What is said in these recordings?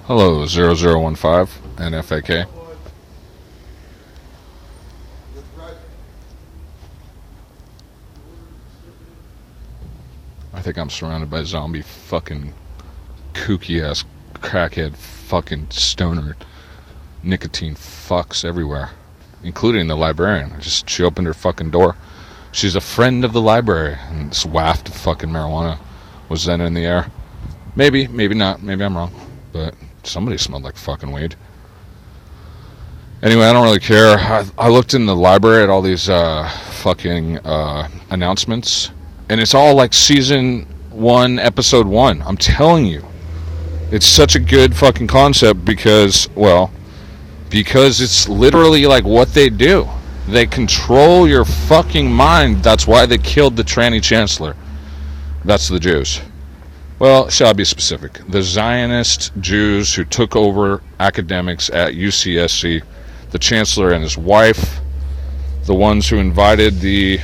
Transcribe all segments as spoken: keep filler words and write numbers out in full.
Hello, zero zero one five N F A K. I think I'm surrounded by zombie fucking kooky ass crackhead fucking stoner nicotine fucks everywhere, including the librarian. I just she opened her fucking door. She's a friend of the library, and this waft of fucking marijuana was then in the air. Maybe, maybe not. Maybe I'm wrong, but somebody smelled like fucking weed. Anyway, I don't really care. I, I looked in the library at all these uh, fucking uh, announcements, and it's all like season one, episode one. I'm telling you, it's such a good fucking concept because, well, because it's literally like what they do. They control your fucking mind. That's why they killed the tranny chancellor. That's the Jews. Well, shall I be specific? The Zionist Jews who took over academics at U C S C, the chancellor and his wife, the ones who invited the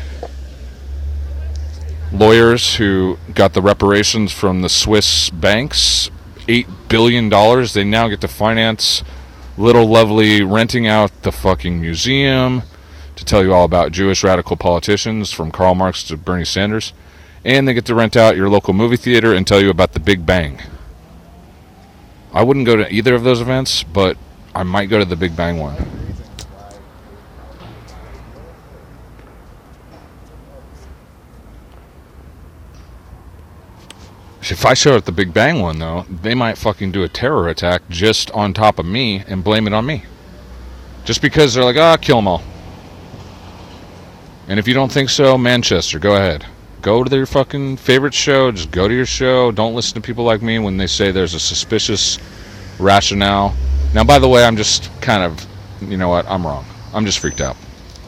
lawyers who got the reparations from the Swiss banks, eight billion dollars. They now get to finance little lovely renting out the fucking museum to tell you all about Jewish radical politicians from Karl Marx to Bernie Sanders. And they get to rent out your local movie theater and tell you about the Big Bang. I wouldn't go to either of those events, but I might go to the Big Bang one. If I show at the Big Bang one, though, they might fucking do a terror attack just on top of me and blame it on me. Just because they're like, ah, kill them all. And if you don't think so, Manchester, go ahead. Go to their fucking favorite show. Just go to your show. Don't listen to people like me when they say there's a suspicious rationale. Now, by the way, I'm just kind of, you know what, I'm wrong. I'm just freaked out.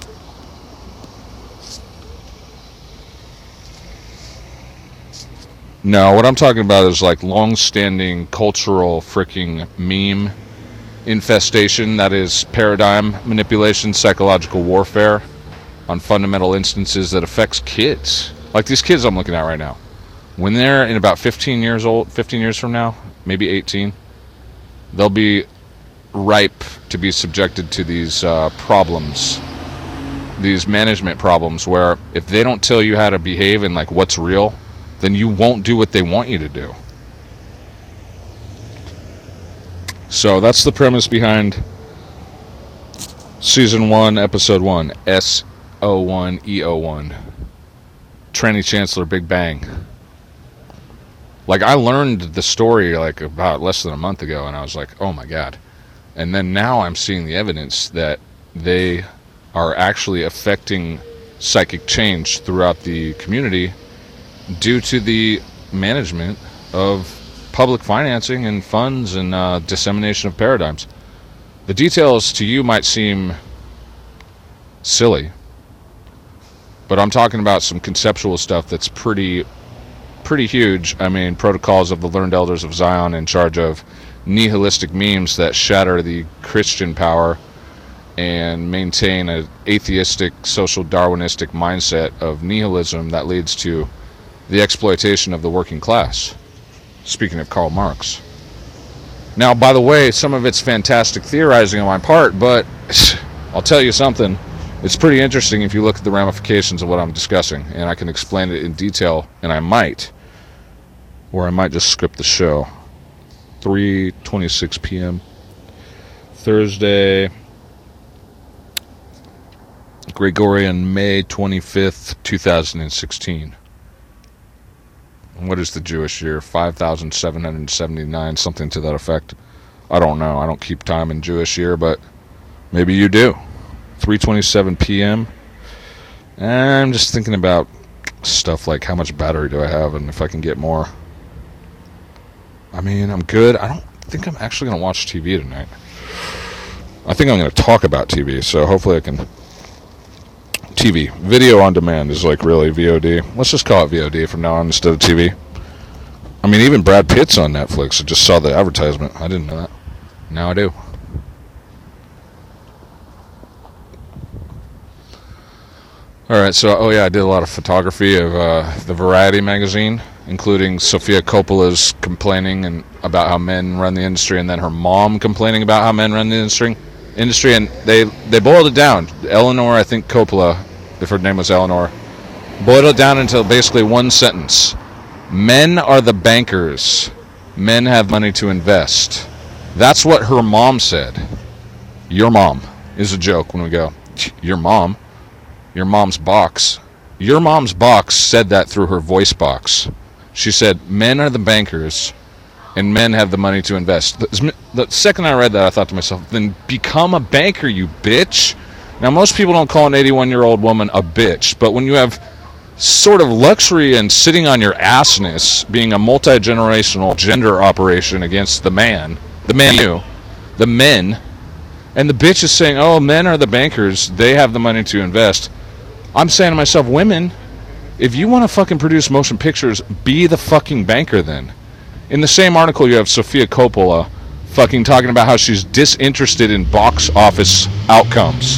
No, what I'm talking about is like long-standing cultural freaking meme infestation. That is paradigm manipulation, psychological warfare on fundamental instances that affects kids. Like these kids I'm looking at right now. When they're in about fifteen years old, fifteen years from now, maybe eighteen, they'll be ripe to be subjected to these uh, problems, these management problems where if they don't tell you how to behave and like what's real, then you won't do what they want you to do. So that's the premise behind season one, episode one, S O one E O one. Tranny Chancellor Big Bang. Like, I learned the story like about less than a month ago, and I was like, oh my god. And then now I'm seeing the evidence that they are actually affecting psychic change throughout the community due to the management of public financing and funds and uh, dissemination of paradigms. The details to you might seem silly, but I'm talking about some conceptual stuff that's pretty pretty huge. I mean, protocols of the learned elders of Zion in charge of nihilistic memes that shatter the Christian power and maintain an atheistic, social Darwinistic mindset of nihilism that leads to the exploitation of the working class. Speaking of Karl Marx. Now, by the way, some of it's fantastic theorizing on my part, but I'll tell you something. It's pretty interesting if you look at the ramifications of what I'm discussing, and I can explain it in detail, and I might, or I might just script the show. three twenty-six p.m. Thursday, Gregorian, May twenty-fifth, two thousand sixteen. What is the Jewish year? five thousand seven hundred seventy-nine, something to that effect. I don't know. I don't keep time in Jewish year, but maybe you do. three twenty-seven p.m. And I'm just thinking about stuff like how much battery do I have and if I can get more. I mean, I'm good. I don't think I'm actually going to watch T V tonight. I think I'm going to talk about T V, so hopefully I can... T V. Video on demand is like really V O D. Let's just call it V O D from now on instead of T V. I mean, even Brad Pitt's on Netflix. I just saw the advertisement. I didn't know that. Now I do. Alright, so, oh yeah, I did a lot of photography of uh, the Variety magazine, including Sofia Coppola's complaining and about how men run the industry, and then her mom complaining about how men run the industry. Industry, and they they boiled it down. Eleanor, I think Coppola, if her name was Eleanor, boiled it down into basically one sentence: men are the bankers. Men have money to invest. That's what her mom said. Your mom is a joke when we go, your mom, your mom's box. Your mom's box said that through her voice box. She said, men are the bankers, and men have the money to invest. The, the second I read that, I thought to myself, then become a banker, you bitch. Now, most people don't call an eighty-one-year-old woman a bitch, but when you have sort of luxury and sitting on your assness being a multi-generational gender operation against the man, the man you, the men, and the bitch is saying, oh, men are the bankers, they have the money to invest. I'm saying to myself, women, if you want to fucking produce motion pictures, be the fucking banker then. In the same article, you have Sofia Coppola fucking talking about how she's disinterested in box office outcomes.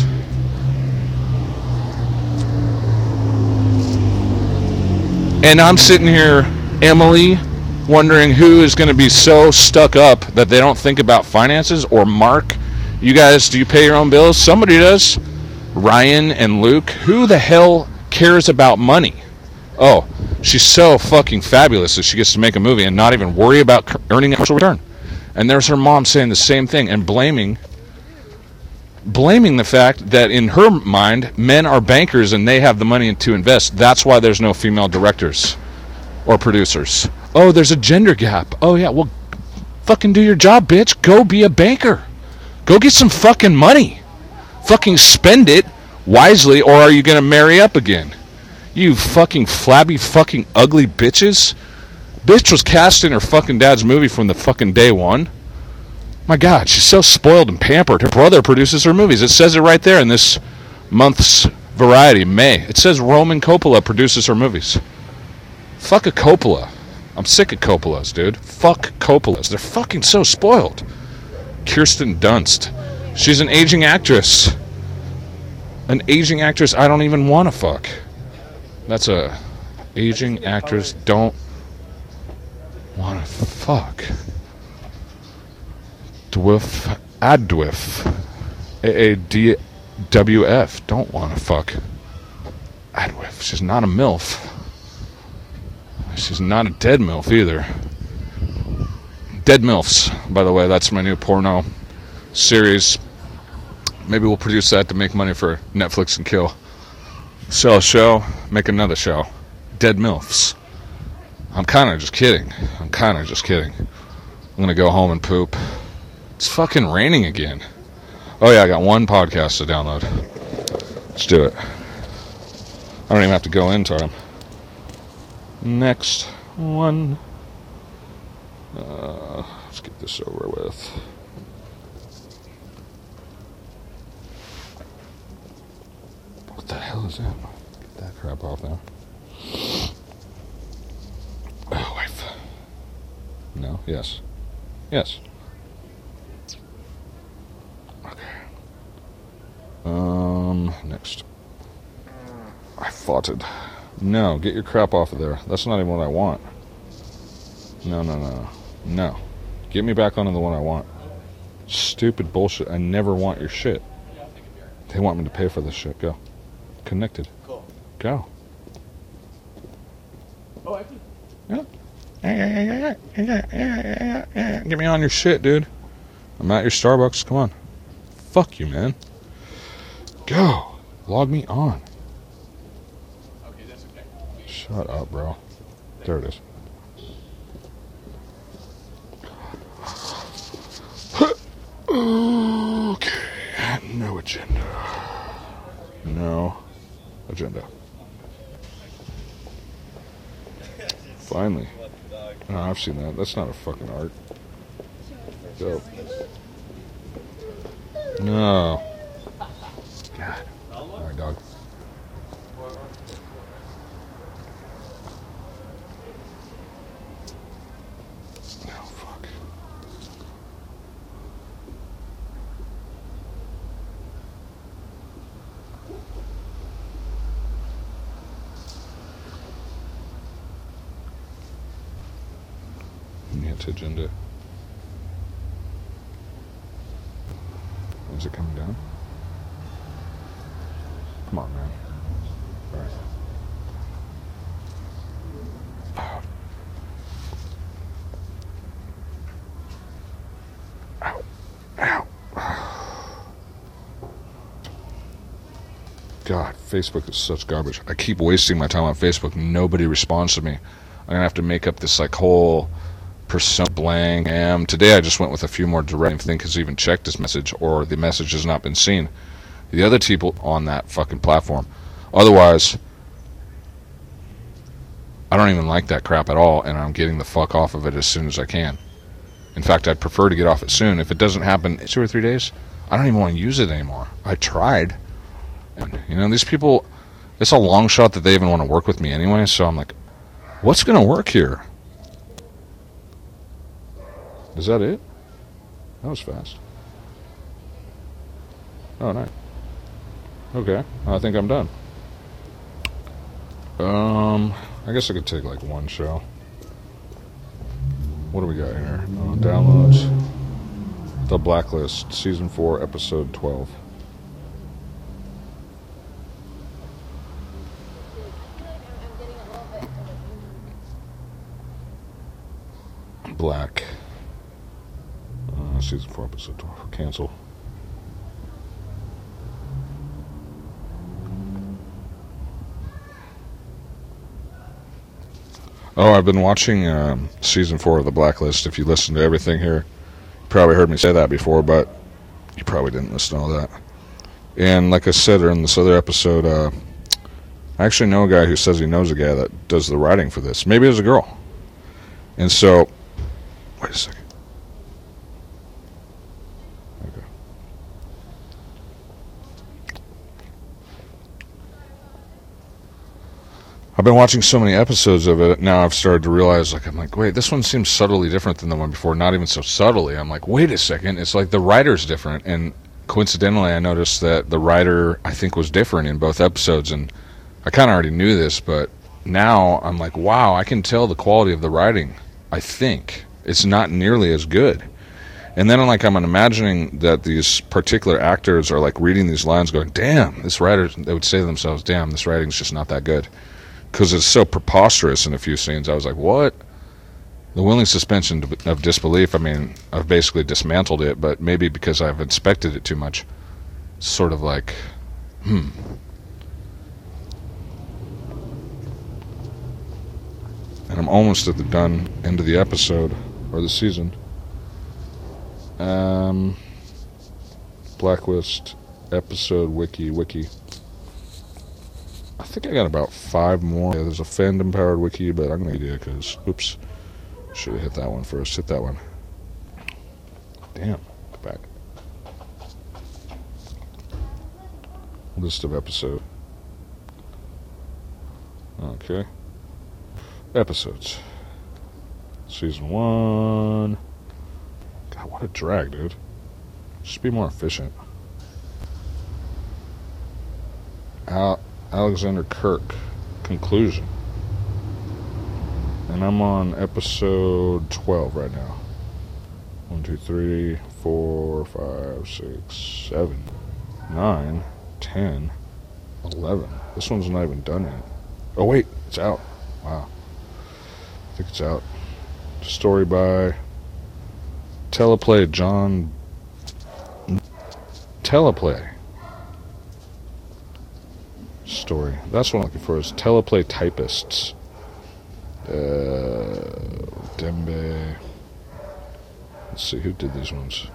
And I'm sitting here, Emily, wondering who is going to be so stuck up that they don't think about finances. Or Mark, you guys, do you pay your own bills? Somebody does. Ryan and Luke, who the hell cares about money? Oh, she's so fucking fabulous that she gets to make a movie and not even worry about earning a commercial return. And there's her mom saying the same thing and blaming blaming the fact that in her mind, men are bankers and they have the money to invest. That's why there's no female directors or producers. Oh, there's a gender gap. Oh, yeah, well, fucking do your job, bitch. Go be a banker. Go get some fucking money. Fucking spend it wisely, or are you going to marry up again? You fucking flabby, fucking ugly bitches. Bitch was cast in her fucking dad's movie from the fucking day one. My God, she's so spoiled and pampered. Her brother produces her movies. It says it right there in this month's Variety, May. It says Roman Coppola produces her movies. Fuck a Coppola. I'm sick of Coppolas, dude. Fuck Coppolas. They're fucking so spoiled. Kirsten Dunst. She's an aging actress. An aging actress I don't even want to fuck. That's a aging actress don't want to fuck. Dwif, Adwif, A A D W F, don't want to fuck. Adwif, she's not a MILF. She's not a dead MILF either. Dead MILFs, by the way, that's my new porno series. Maybe we'll produce that to make money for Netflix and Kill. Sell a show, make another show. Dead MILFs. I'm kind of just kidding. I'm kind of just kidding. I'm going to go home and poop. It's fucking raining again. Oh yeah, I got one podcast to download. Let's do it. I don't even have to go into them. Next one. Uh, let's get this over with. What the hell is that? Get that crap off there. Oh, wife. No? Yes. Yes. Okay. Um, next. I fought it. No, get your crap off of there. That's not even what I want. No, no, no, no. No. Get me back onto the one I want. Stupid bullshit. I never want your shit. They want me to pay for this shit. Go. Connected. Cool. Go. Oh, actually. Yeah. Get me on your shit, dude. I'm at your Starbucks. Come on. Fuck you, man. Go. Log me on. Okay, that's okay. Shut up, bro. There it is. Okay. No agenda. No agenda. Finally. No, I've seen that. That's not a fucking art. Dope. No. God. Alright, dog. Oh, fuck. Anti-agenda. Is it coming down? Come on, man. All right. Ow. Ow. God, Facebook is such garbage. I keep wasting my time on Facebook. Nobody responds to me. I'm going to have to make up this like whole persona blank. Am. Today I just went with a few more direct. I don't think has even checked his message or the message has not been seen. The other people on that fucking platform. Otherwise, I don't even like that crap at all, and I'm getting the fuck off of it as soon as I can. In fact, I'd prefer to get off it soon. If it doesn't happen in two or three days, I don't even want to use it anymore. I tried. And, you know, these people, it's a long shot that they even want to work with me anyway, so I'm like, what's going to work here? Is that it? That was fast. Oh, nice. Okay, I think I'm done. Um, I guess I could take like one show. What do we got here? Uh, downloads. The Blacklist, Season four, Episode twelve. Black. Uh, season four, Episode twelve. Cancel. Oh, I've been watching um, Season four of The Blacklist. If you listen to everything here, you probably heard me say that before, but you probably didn't listen to all that. And like I said in this other episode, uh, I actually know a guy who says he knows a guy that does the writing for this. Maybe it's a girl. And so, wait a second. Okay. I've been watching so many episodes of it, now I've started to realize, like, I'm like, wait, this one seems subtly different than the one before, not even so subtly. I'm like, wait a second, it's like the writer's different, and coincidentally I noticed that the writer, I think, was different in both episodes, and I kind of already knew this, but now I'm like, wow, I can tell the quality of the writing, I think. It's not nearly as good. And then I'm like, I'm imagining that these particular actors are like reading these lines going, damn, this writer, they would say to themselves, damn, this writing's just not that good. Because it's so preposterous in a few scenes. I was like, what? The willing suspension of disbelief, I mean, I've basically dismantled it, but maybe because I've inspected it too much. It's sort of like, hmm. And I'm almost at the done end of the episode, or the season. Um, Blacklist, episode, wiki, wiki. I think I got about five more. Yeah, there's a fandom-powered wiki, but I'm going to do it because, oops, should have hit that one first. Hit that one. Damn, go back. List of episode. Okay. Episodes. Season one. God, what a drag, dude. Just be more efficient. Out. Alexander Kirk, conclusion. And I'm on episode twelve right now. One, two, three, four, five, six, seven, nine, ten, eleven. This one's not even done yet. Oh wait, it's out. Wow. I think it's out. Story by Teleplay John Teleplay. Story. That's what I'm looking for, is Teleplay Typists. Uh, Dembe. Let's see, who did these ones?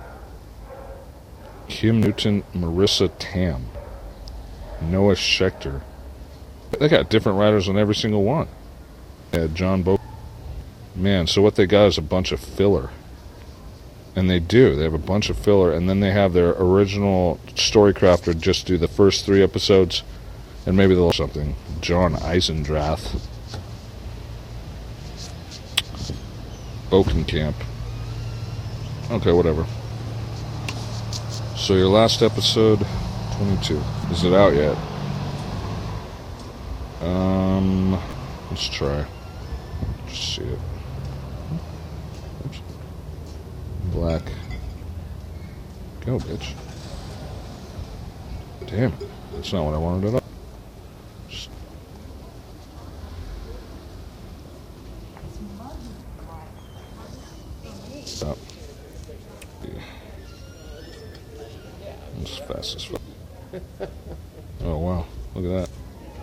Kim Newton, Marissa Tam, Noah Schechter. They got different writers on every single one. Yeah, John Bo. Man, so what they got is a bunch of filler. And they do. They have a bunch of filler, and then they have their original story crafter just do the first three episodes. And maybe they'll something. John Eisendrath. Oakenkamp. Okay, whatever. So your last episode, twenty-two. Is it out yet? Um, let's try. Just see it. Oops. Black. Go, bitch. Damn it. That's not what I wanted at all. Just... Stop. Yeah. It's fast as fuck. Oh, wow. Look at that.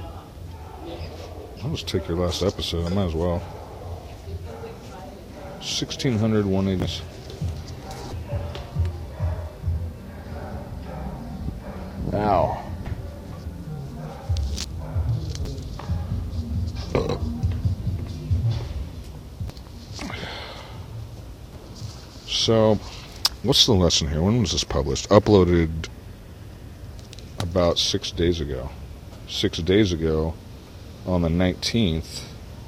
I'll just take your last episode. I might as well. sixteen hundred, one eighty. Ow. So, what's the lesson here? When was this published? Uploaded about six days ago. Six days ago on the nineteenth.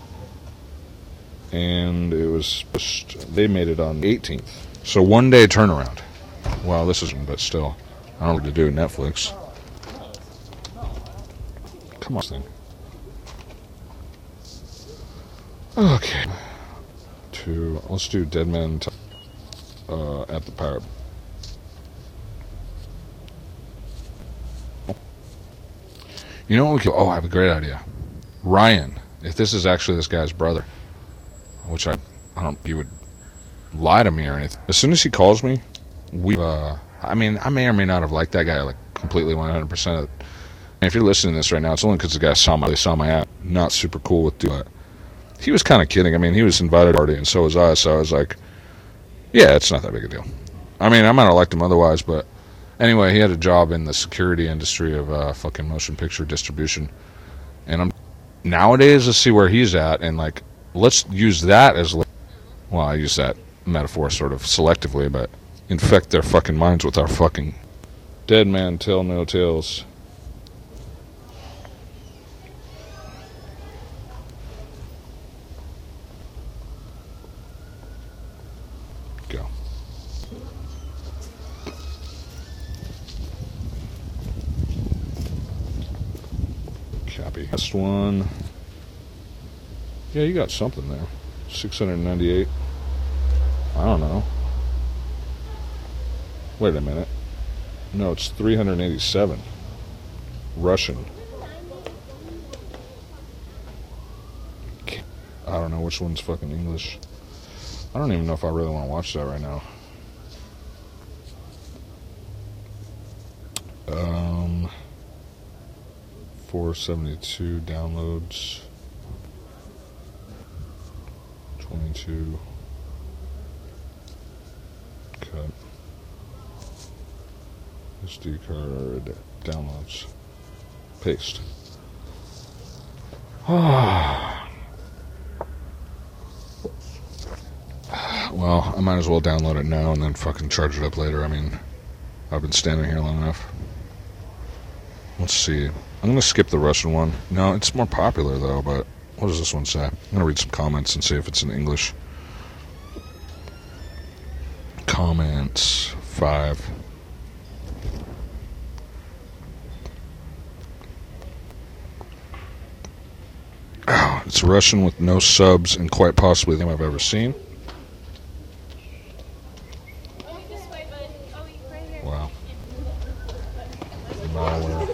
And it was, they made it on the eighteenth. So one day turnaround. Well, this isn't, but still. I don't know what to do, Netflix. Come on, thing. Okay. To, let's do Dead Man t- uh, at the Pirate. You know what we could, oh, I have a great idea. Ryan, if this is actually this guy's brother, which I, I don't, he would lie to me or anything. As soon as he calls me, we, uh, I mean, I may or may not have liked that guy, like, completely one hundred percent of it. And if you're listening to this right now, it's only because the guy saw my, they saw my app. Not super cool with dude, but he was kind of kidding. I mean, he was invited to the party, and so was I, so I was like, yeah, it's not that big a deal. I mean, I might have liked him otherwise, but anyway, he had a job in the security industry of uh, fucking motion picture distribution. And I'm, nowadays, let's see where he's at, and, like, let's use that as, well, I use that metaphor sort of selectively, but infect their fucking minds with our fucking dead man tell no tales. Go. Copy. Last one. Yeah, you got something there. six hundred ninety-eight. I don't know. Wait a minute. No, it's three hundred eighty-seven. Russian. I don't know which one's fucking English. I don't even know if I really want to watch that right now. Um, four seventy-two downloads. twenty-two. Cut. S D card downloads. Paste. Well, I might as well download it now and then fucking charge it up later. I mean, I've been standing here long enough. Let's see. I'm going to skip the Russian one. No, it's more popular though, but what does this one say? I'm going to read some comments and see if it's in English. Comments. Five. Oh, it's Russian with no subs and quite possibly the thing I've ever seen. Wow. Malware.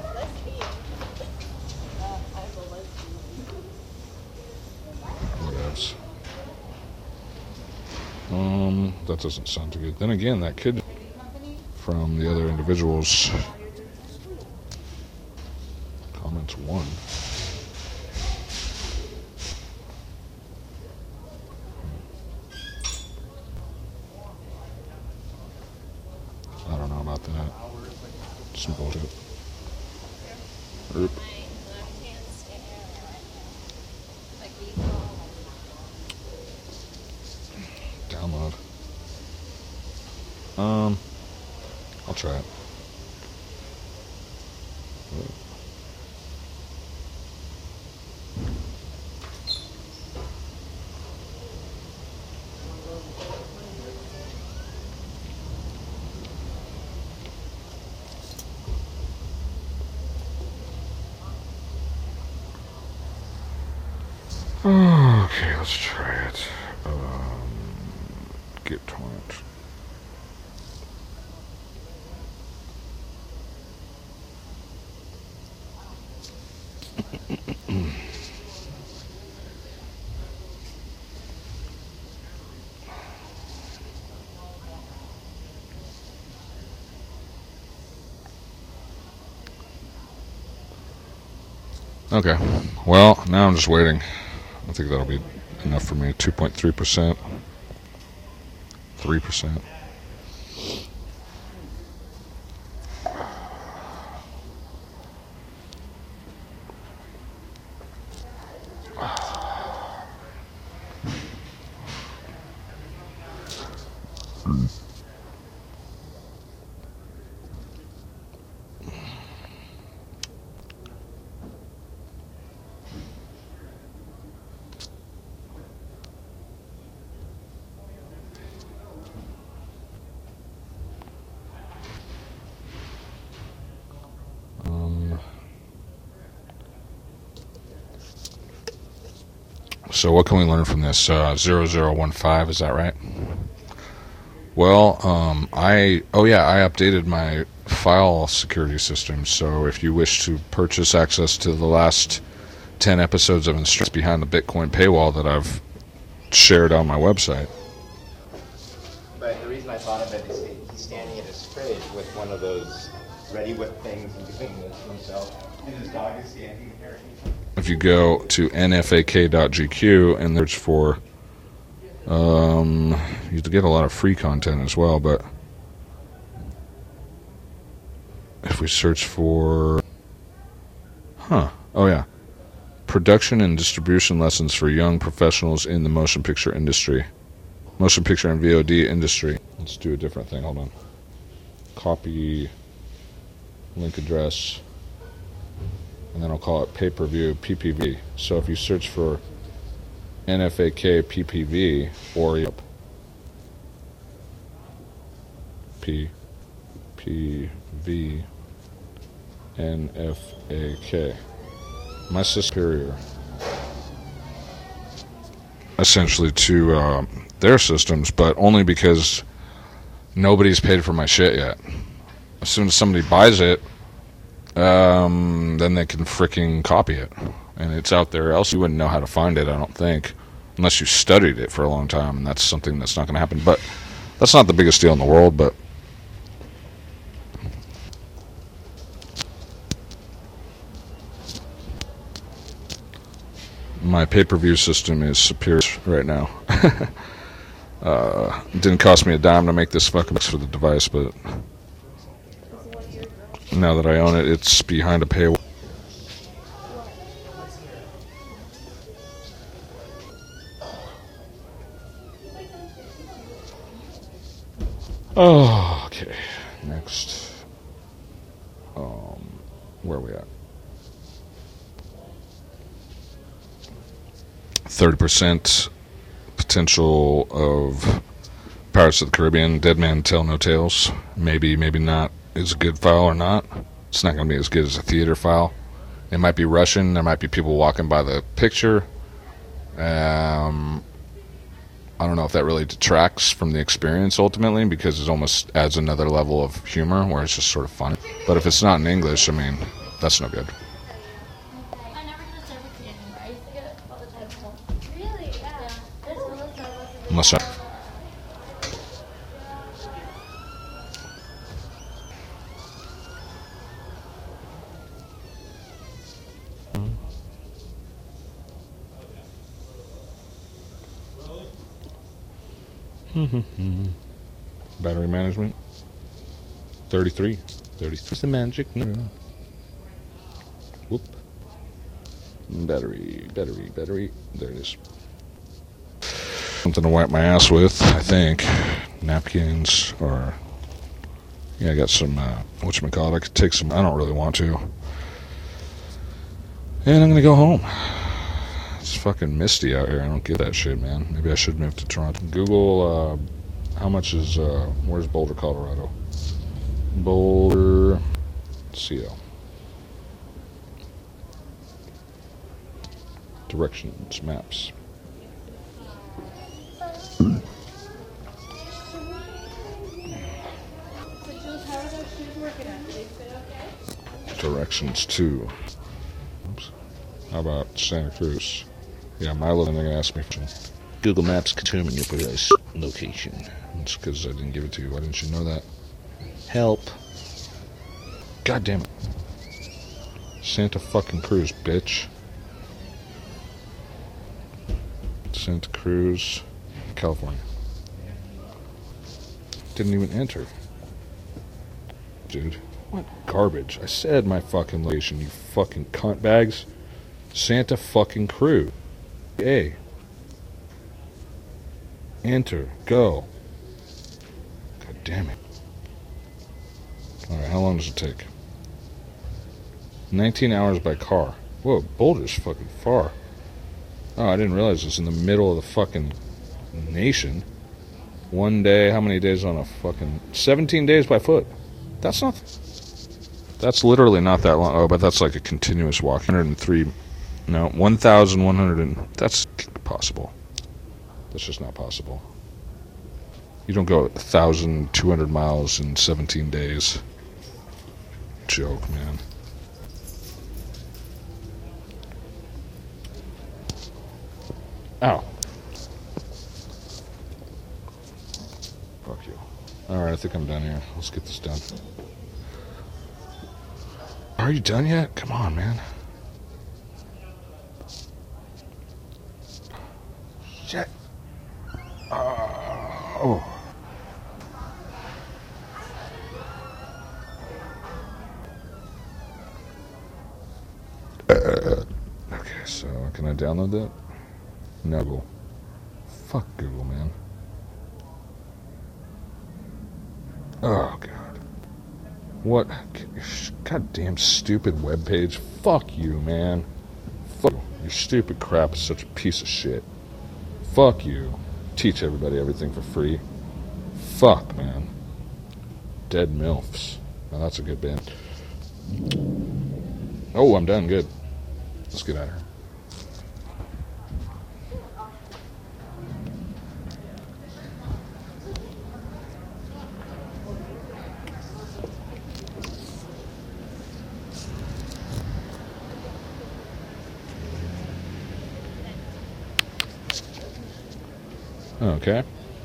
What else? Um, that doesn't sound too good. Then again, that could from the other individuals. Comments one. I don't know about that. Some bullshit. Oop. Download. Um, I'll try it. Okay, let's try it. Um, get torrent. Okay, well, now I'm just waiting. I think that'll be enough for me. two point three percent, three percent. So what can we learn from this? Uh, zero zero one five, is that right? Well, um, I, oh yeah, I updated my file security system, so if you wish to purchase access to the last ten episodes of instructions behind the Bitcoin paywall that I've shared on my website. But the reason I thought of it is he's standing at his fridge with one of those ready whip things and doing this himself, and his dog is standing there. If you go to N F A K dot G Q and search for, um, you get a lot of free content as well, but if we search for, huh, oh yeah, production and distribution lessons for young professionals in the motion picture industry, motion picture and V O D industry. Let's do a different thing, hold on. Copy link address. And then I'll call it pay-per-view P P V. So if you search for N F A K P P V or P P V N F A K, my superior, essentially to uh, their systems, but only because nobody's paid for my shit yet. As soon as somebody buys it, Um, then they can freaking copy it, and it's out there. Else you wouldn't know how to find it, I don't think, unless you studied it for a long time, and that's something that's not going to happen. But that's not the biggest deal in the world. But my pay-per-view system is superior right now. uh, it didn't cost me a dime to make this fucking box for the device, but now that I own it, it's behind a paywall. Oh, okay. Next. Um, where are we at? thirty percent potential of Pirates of the Caribbean, Dead Man Tell No Tales. Maybe, maybe not. Is a good file or not. It's not going to be as good as a theater file. It might be Russian. There might be people walking by the picture. Um, I don't know if that really detracts from the experience ultimately, because it almost adds another level of humor where it's just sort of funny. But if it's not in English, I mean, that's no good. I never did a service anymore. I used to get it all the time. So. Really? Yeah. There's no service. Unless I... Battery management. thirty-three. thirty-three is the magic number. Whoop. Battery, battery, battery. There it is. Something to wipe my ass with, I think. Napkins, or... Yeah, I got some, uh, whatchamacallit. I could take some... I don't really want to. And I'm gonna go home. It's fucking misty out here. I don't get that shit, man. Maybe I should move to Toronto. Google, uh, how much is, uh, where's Boulder, Colorado? Boulder, C O. Directions, maps. Directions to, oops, How about Santa Cruz? Yeah, Milo, and they're going to ask me for Google Maps determine your precise location. It's because I didn't give it to you. Why didn't you know that? Help. God damn it. Santa fucking Cruz, bitch. Santa Cruz, California. Didn't even enter. Dude, what garbage. I said my fucking location, you fucking cunt bags. Santa fucking Cruz. A. Enter. Go. God damn it. Alright, how long does it take? nineteen hours by car. Whoa, Boulder's fucking far. Oh, I didn't realize it's in the middle of the fucking nation. One day, how many days on a fucking... seventeen days by foot. That's not... That's literally not that long. Oh, but that's like a continuous walk. one hundred three... No, one thousand one hundred... And, that's possible. That's just not possible. You don't go one thousand two hundred miles in seventeen days. Joke, man. Ow. Fuck you. Alright, I think I'm done here. Let's get this done. Are you done yet? Come on, man. Shit. Uh, oh. Uh, okay, so can I download that? No, Google. Fuck Google, man. Oh, God. What? Goddamn stupid webpage. Fuck you, man. Fuck you. Your stupid crap is such a piece of shit. Fuck you. Teach everybody everything for free. Fuck, man. Dead MILFs. Now that's a good band. Oh, I'm done. Good. Let's get out of here. Okay.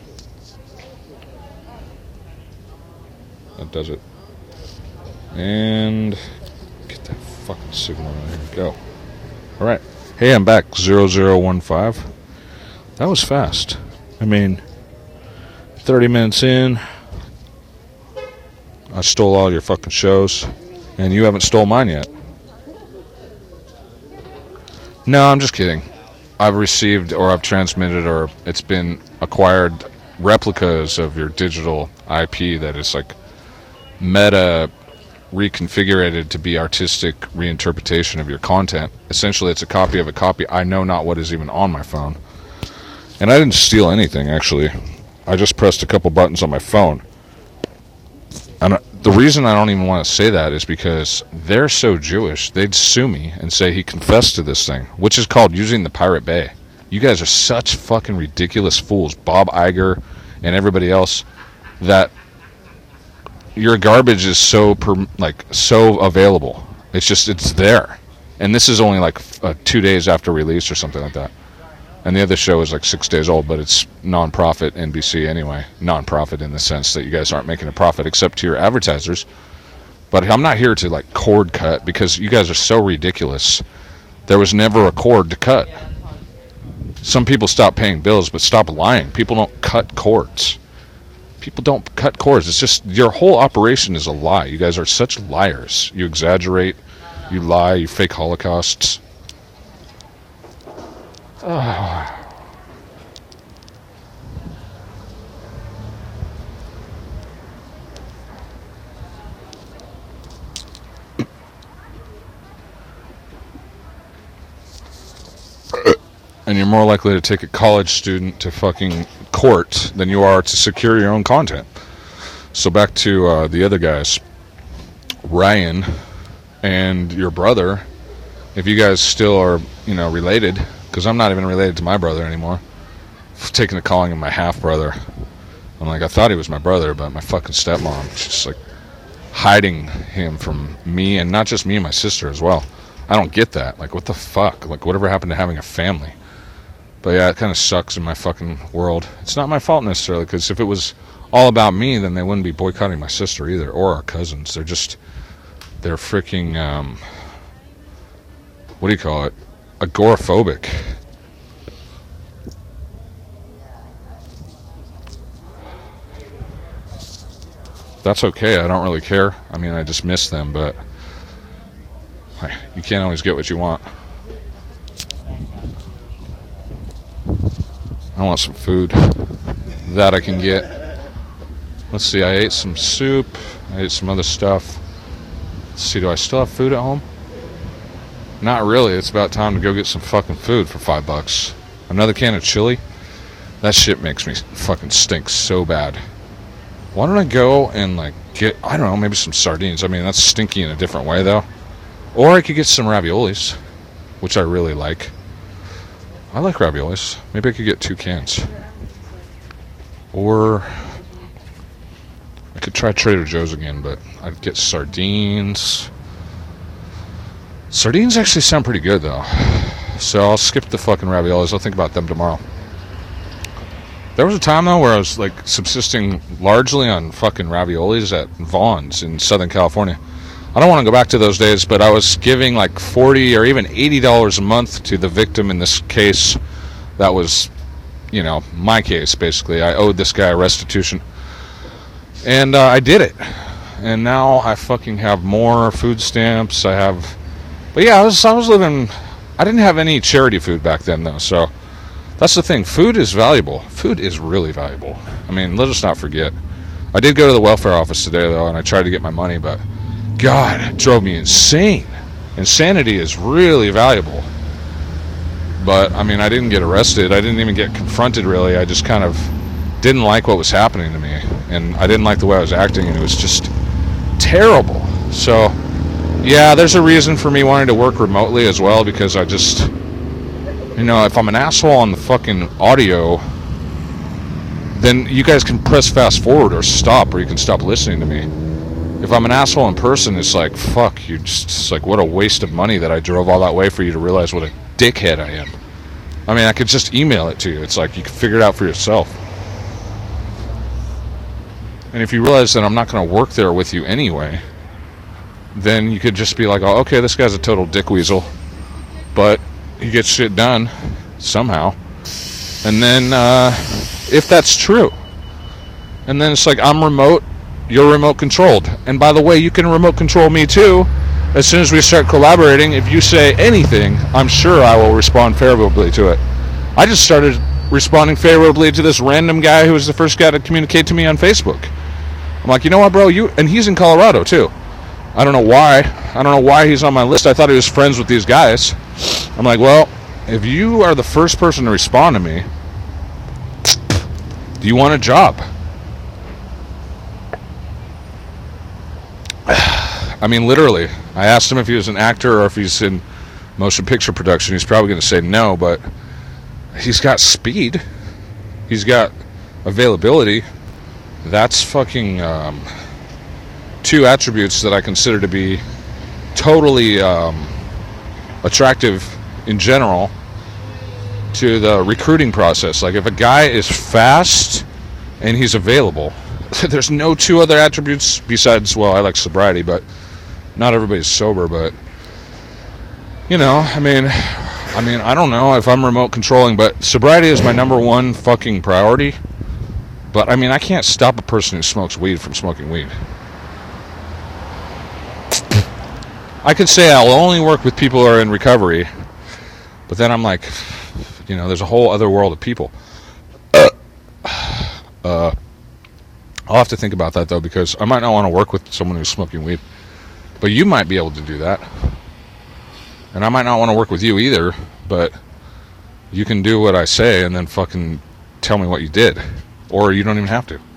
That does it. And get that fucking signal out of here. Go. Alright. Hey, I'm back. zero zero one five. That was fast. I mean, thirty minutes in, I stole all your fucking shows, and you haven't stole mine yet. No, I'm just kidding. I've received or I've transmitted or it's been acquired replicas of your digital I P that is like meta reconfigured to be artistic reinterpretation of your content. Essentially, it's a copy of a copy. I know not what is even on my phone. And I didn't steal anything, actually. I just pressed a couple buttons on my phone. And the reason I don't even want to say that is because they're so Jewish, they'd sue me and say he confessed to this thing, which is called using the Pirate Bay. You guys are such fucking ridiculous fools, Bob Iger and everybody else, that your garbage is so per, like so available. It's just it's there, and this is only like uh, two days after release or something like that. And the other show is like six days old, but it's non-profit N B C anyway. Non-profit in the sense that you guys aren't making a profit except to your advertisers. But I'm not here to like cord cut because you guys are so ridiculous. There was never a cord to cut. Some people stop paying bills, but stop lying. People don't cut cords. People don't cut cords. It's just your whole operation is a lie. You guys are such liars. You exaggerate, you lie, you fake holocausts. Oh. And you're more likely to take a college student to fucking court than you are to secure your own content. So back to uh, the other guys. Ryan and your brother, if you guys still are, you know, related, because I'm not even related to my brother anymore. I've taken to calling him my half-brother. I'm like, I thought he was my brother, but my fucking stepmom, she's like hiding him from me, and not just me and my sister as well. I don't get that. Like, what the fuck? Like, whatever happened to having a family? But yeah, it kind of sucks in my fucking world. It's not my fault necessarily, because if it was all about me, then they wouldn't be boycotting my sister either, or our cousins. They're just, they're freaking, um, what do you call it? Agoraphobic. That's okay. I don't really care. I mean, I just miss them, but you can't always get what you want. I want some food that I can get. Let's see, I ate some soup. I ate some other stuff. Let's see, do I still have food at home? Not really. It's about time to go get some fucking food for five bucks. Another can of chili? That shit makes me fucking stink so bad. Why don't I go and, like, get, I don't know, maybe some sardines. I mean, that's stinky in a different way, though. Or I could get some raviolis, which I really like. I like raviolis. Maybe I could get two cans. Or I could try Trader Joe's again, but I'd get sardines. Sardines actually sound pretty good, though. So I'll skip the fucking raviolis. I'll think about them tomorrow. There was a time, though, where I was, like, subsisting largely on fucking raviolis at Vaughn's in Southern California. I don't want to go back to those days, but I was giving, like, forty or even eighty dollars a month to the victim in this case. That was, you know, my case, basically. I owed this guy restitution. And uh, I did it. And now I fucking have more food stamps. I have... But yeah, I was, I was living... I didn't have any charity food back then, though, so... That's the thing. Food is valuable. Food is really valuable. I mean, let us not forget. I did go to the welfare office today, though, and I tried to get my money, but... God, it drove me insane. Insanity is really valuable. But, I mean, I didn't get arrested. I didn't even get confronted, really. I just kind of didn't like what was happening to me. And I didn't like the way I was acting, and it was just terrible. So, yeah, there's a reason for me wanting to work remotely as well, because I just... You know, if I'm an asshole on the fucking audio, then you guys can press fast forward or stop, or you can stop listening to me. If I'm an asshole in person, it's like, fuck, you just, it's like, what a waste of money that I drove all that way for you to realize what a dickhead I am. I mean, I could just email it to you. It's like, you can figure it out for yourself. And if you realize that I'm not going to work there with you anyway, then you could just be like, oh, okay, this guy's a total dick weasel, but he gets shit done somehow. And then, uh, if that's true, and then it's like, I'm remote, you're remote controlled. And by the way, you can remote control me too. As soon as we start collaborating, if you say anything, I'm sure I will respond favorably to it. I just started responding favorably to this random guy who was the first guy to communicate to me on Facebook. I'm like, you know what, bro? You and he's in Colorado too. I don't know why. I don't know why he's on my list. I thought he was friends with these guys. I'm like, well, if you are the first person to respond to me, do you want a job? I mean, literally. I asked him if he was an actor or if he's in motion picture production. He's probably going to say no, but he's got speed. He's got availability. That's fucking um, two attributes that I consider to be totally um, attractive in general to the recruiting process. Like, if a guy is fast and he's available, there's no two other attributes besides, well, I like sobriety, but not everybody's sober, but you know, I mean, I mean, I don't know if I'm remote controlling, but sobriety is my number one fucking priority. But I mean, I can't stop a person who smokes weed from smoking weed. I could say I'll only work with people who are in recovery, but then I'm like, you know, there's a whole other world of people. Uh, uh, I'll have to think about that, though, because I might not want to work with someone who's smoking weed. But you might be able to do that. And I might not want to work with you either, but you can do what I say and then fucking tell me what you did. Or you don't even have to.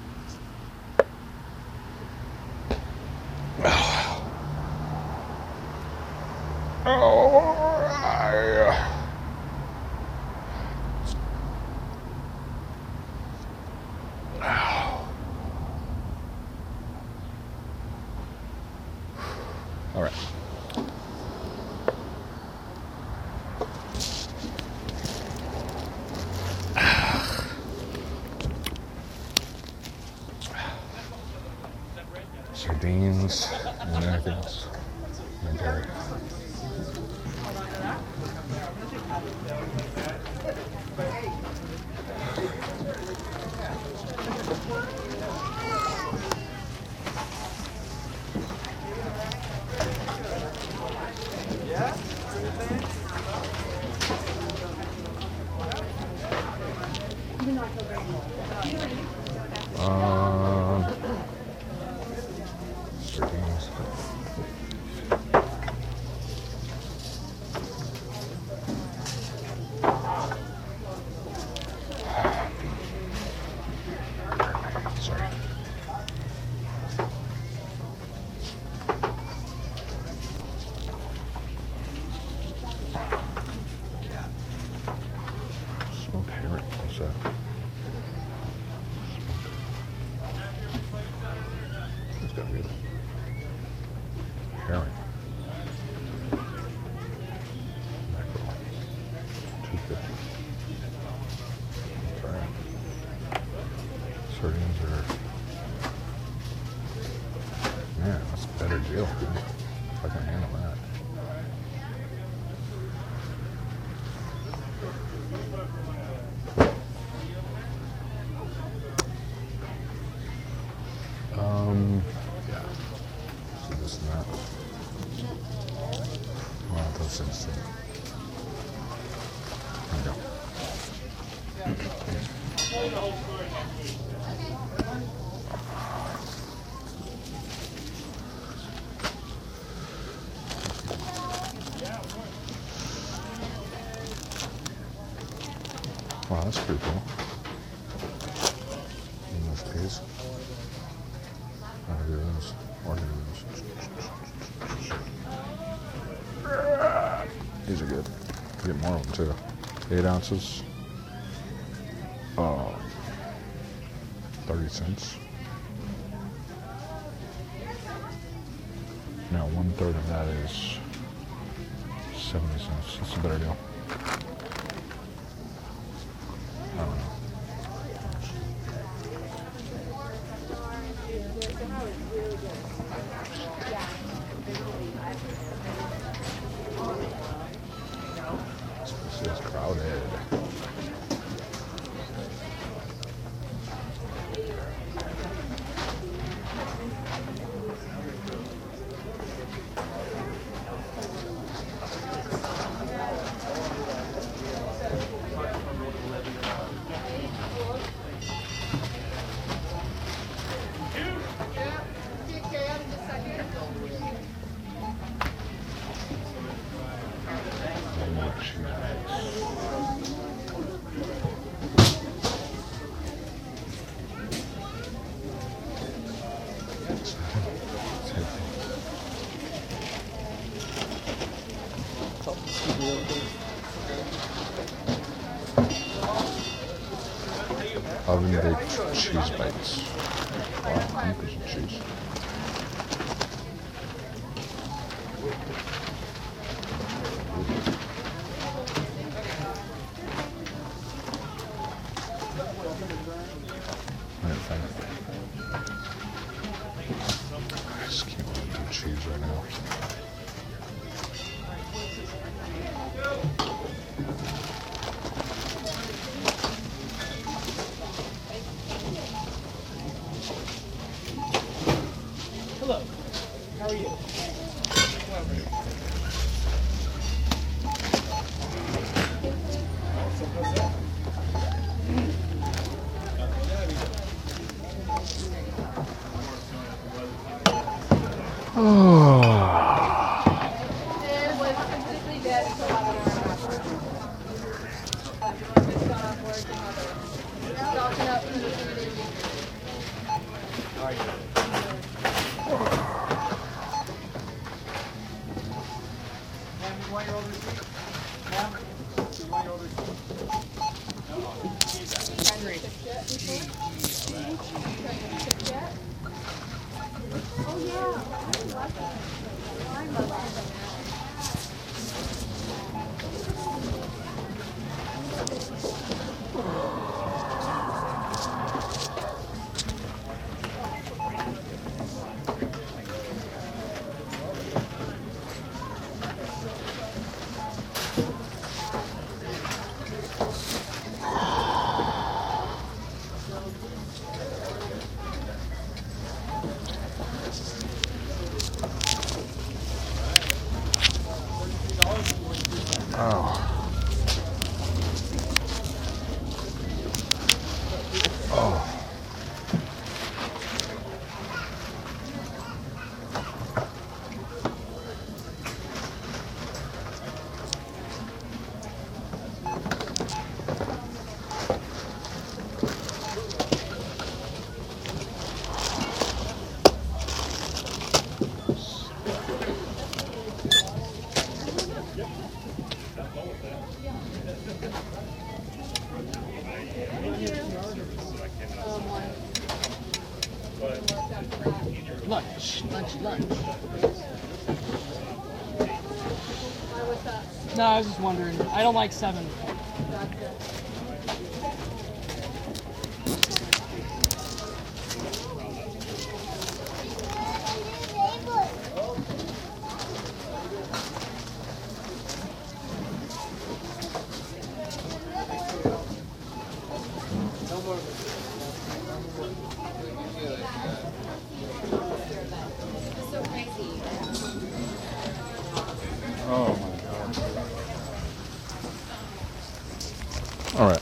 All right. Sardines and anything else. Okay. Um, sardines. Sorry. Smoked herring. What's that? It's gotta be herring. Mackerel. Two fifty. Okay. Sardines are. Man, that's a better deal. Man. If I can handle that. Um, yeah. So this and that. Well, those things too. There you go. Wow, that's pretty cool. English peas. I'll do those. Or do those. These are good. Get more of them too. Eight ounces. Oh, thirty cents. Now one third of that is seventy cents. That's a better deal. I don't know. This is crowded. Oven baked cheese bites. Wow, one piece of cheese. I just can't really do cheese right now. Hello. How are you? Oh. Oh. Lunch, lunch, lunch. No, I was just wondering. I don't like seven. Oh my god. Alright.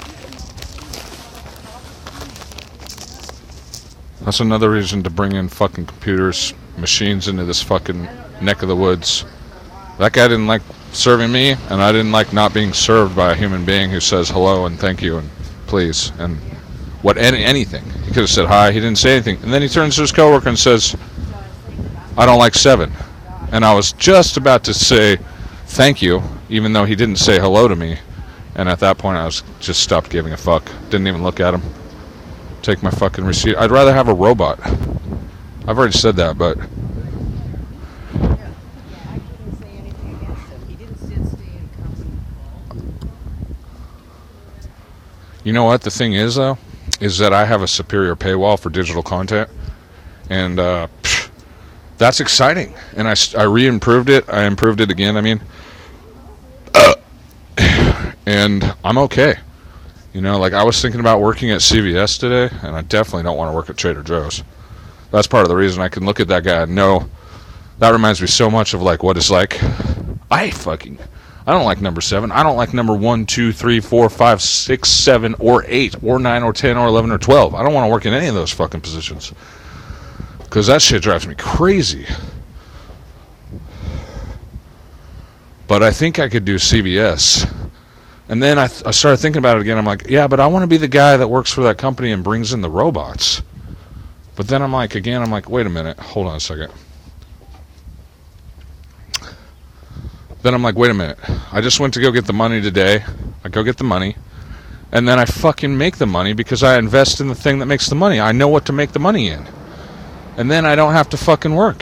That's another reason to bring in fucking computers, machines into this fucking neck of the woods. That guy didn't like serving me, and I didn't like not being served by a human being who says hello and thank you and please and what any, anything. He could have said hi, he didn't say anything. And then he turns to his coworker and says, I don't like seven. And I was just about to say thank you, even though he didn't say hello to me. And at that point, I was just stopped giving a fuck. Didn't even look at him. Take my fucking receipt. I'd rather have a robot. I've already said that, but... You know what the thing is, though? Is that I have a superior paywall for digital content. And, uh... psh, that's exciting. And I, I re-improved it. I improved it again, I mean... Uh, and I'm okay. You know, like I was thinking about working at C V S today, and I definitely don't want to work at Trader Joe's. That's part of the reason I can look at that guy and know that reminds me so much of like what it's like. I fucking, I don't like number seven. I don't like number one, two, three, four, five, six, seven, or eight, or nine, or ten, or eleven, or twelve. I don't want to work in any of those fucking positions because that shit drives me crazy. But I think I could do C V S. And then I, th- I started thinking about it again. I'm like, yeah, but I want to be the guy that works for that company and brings in the robots. But then I'm like, again, I'm like, wait a minute. Hold on a second. Then I'm like, wait a minute. I just went to go get the money today. I go get the money. And then I fucking make the money because I invest in the thing that makes the money. I know what to make the money in. And then I don't have to fucking work.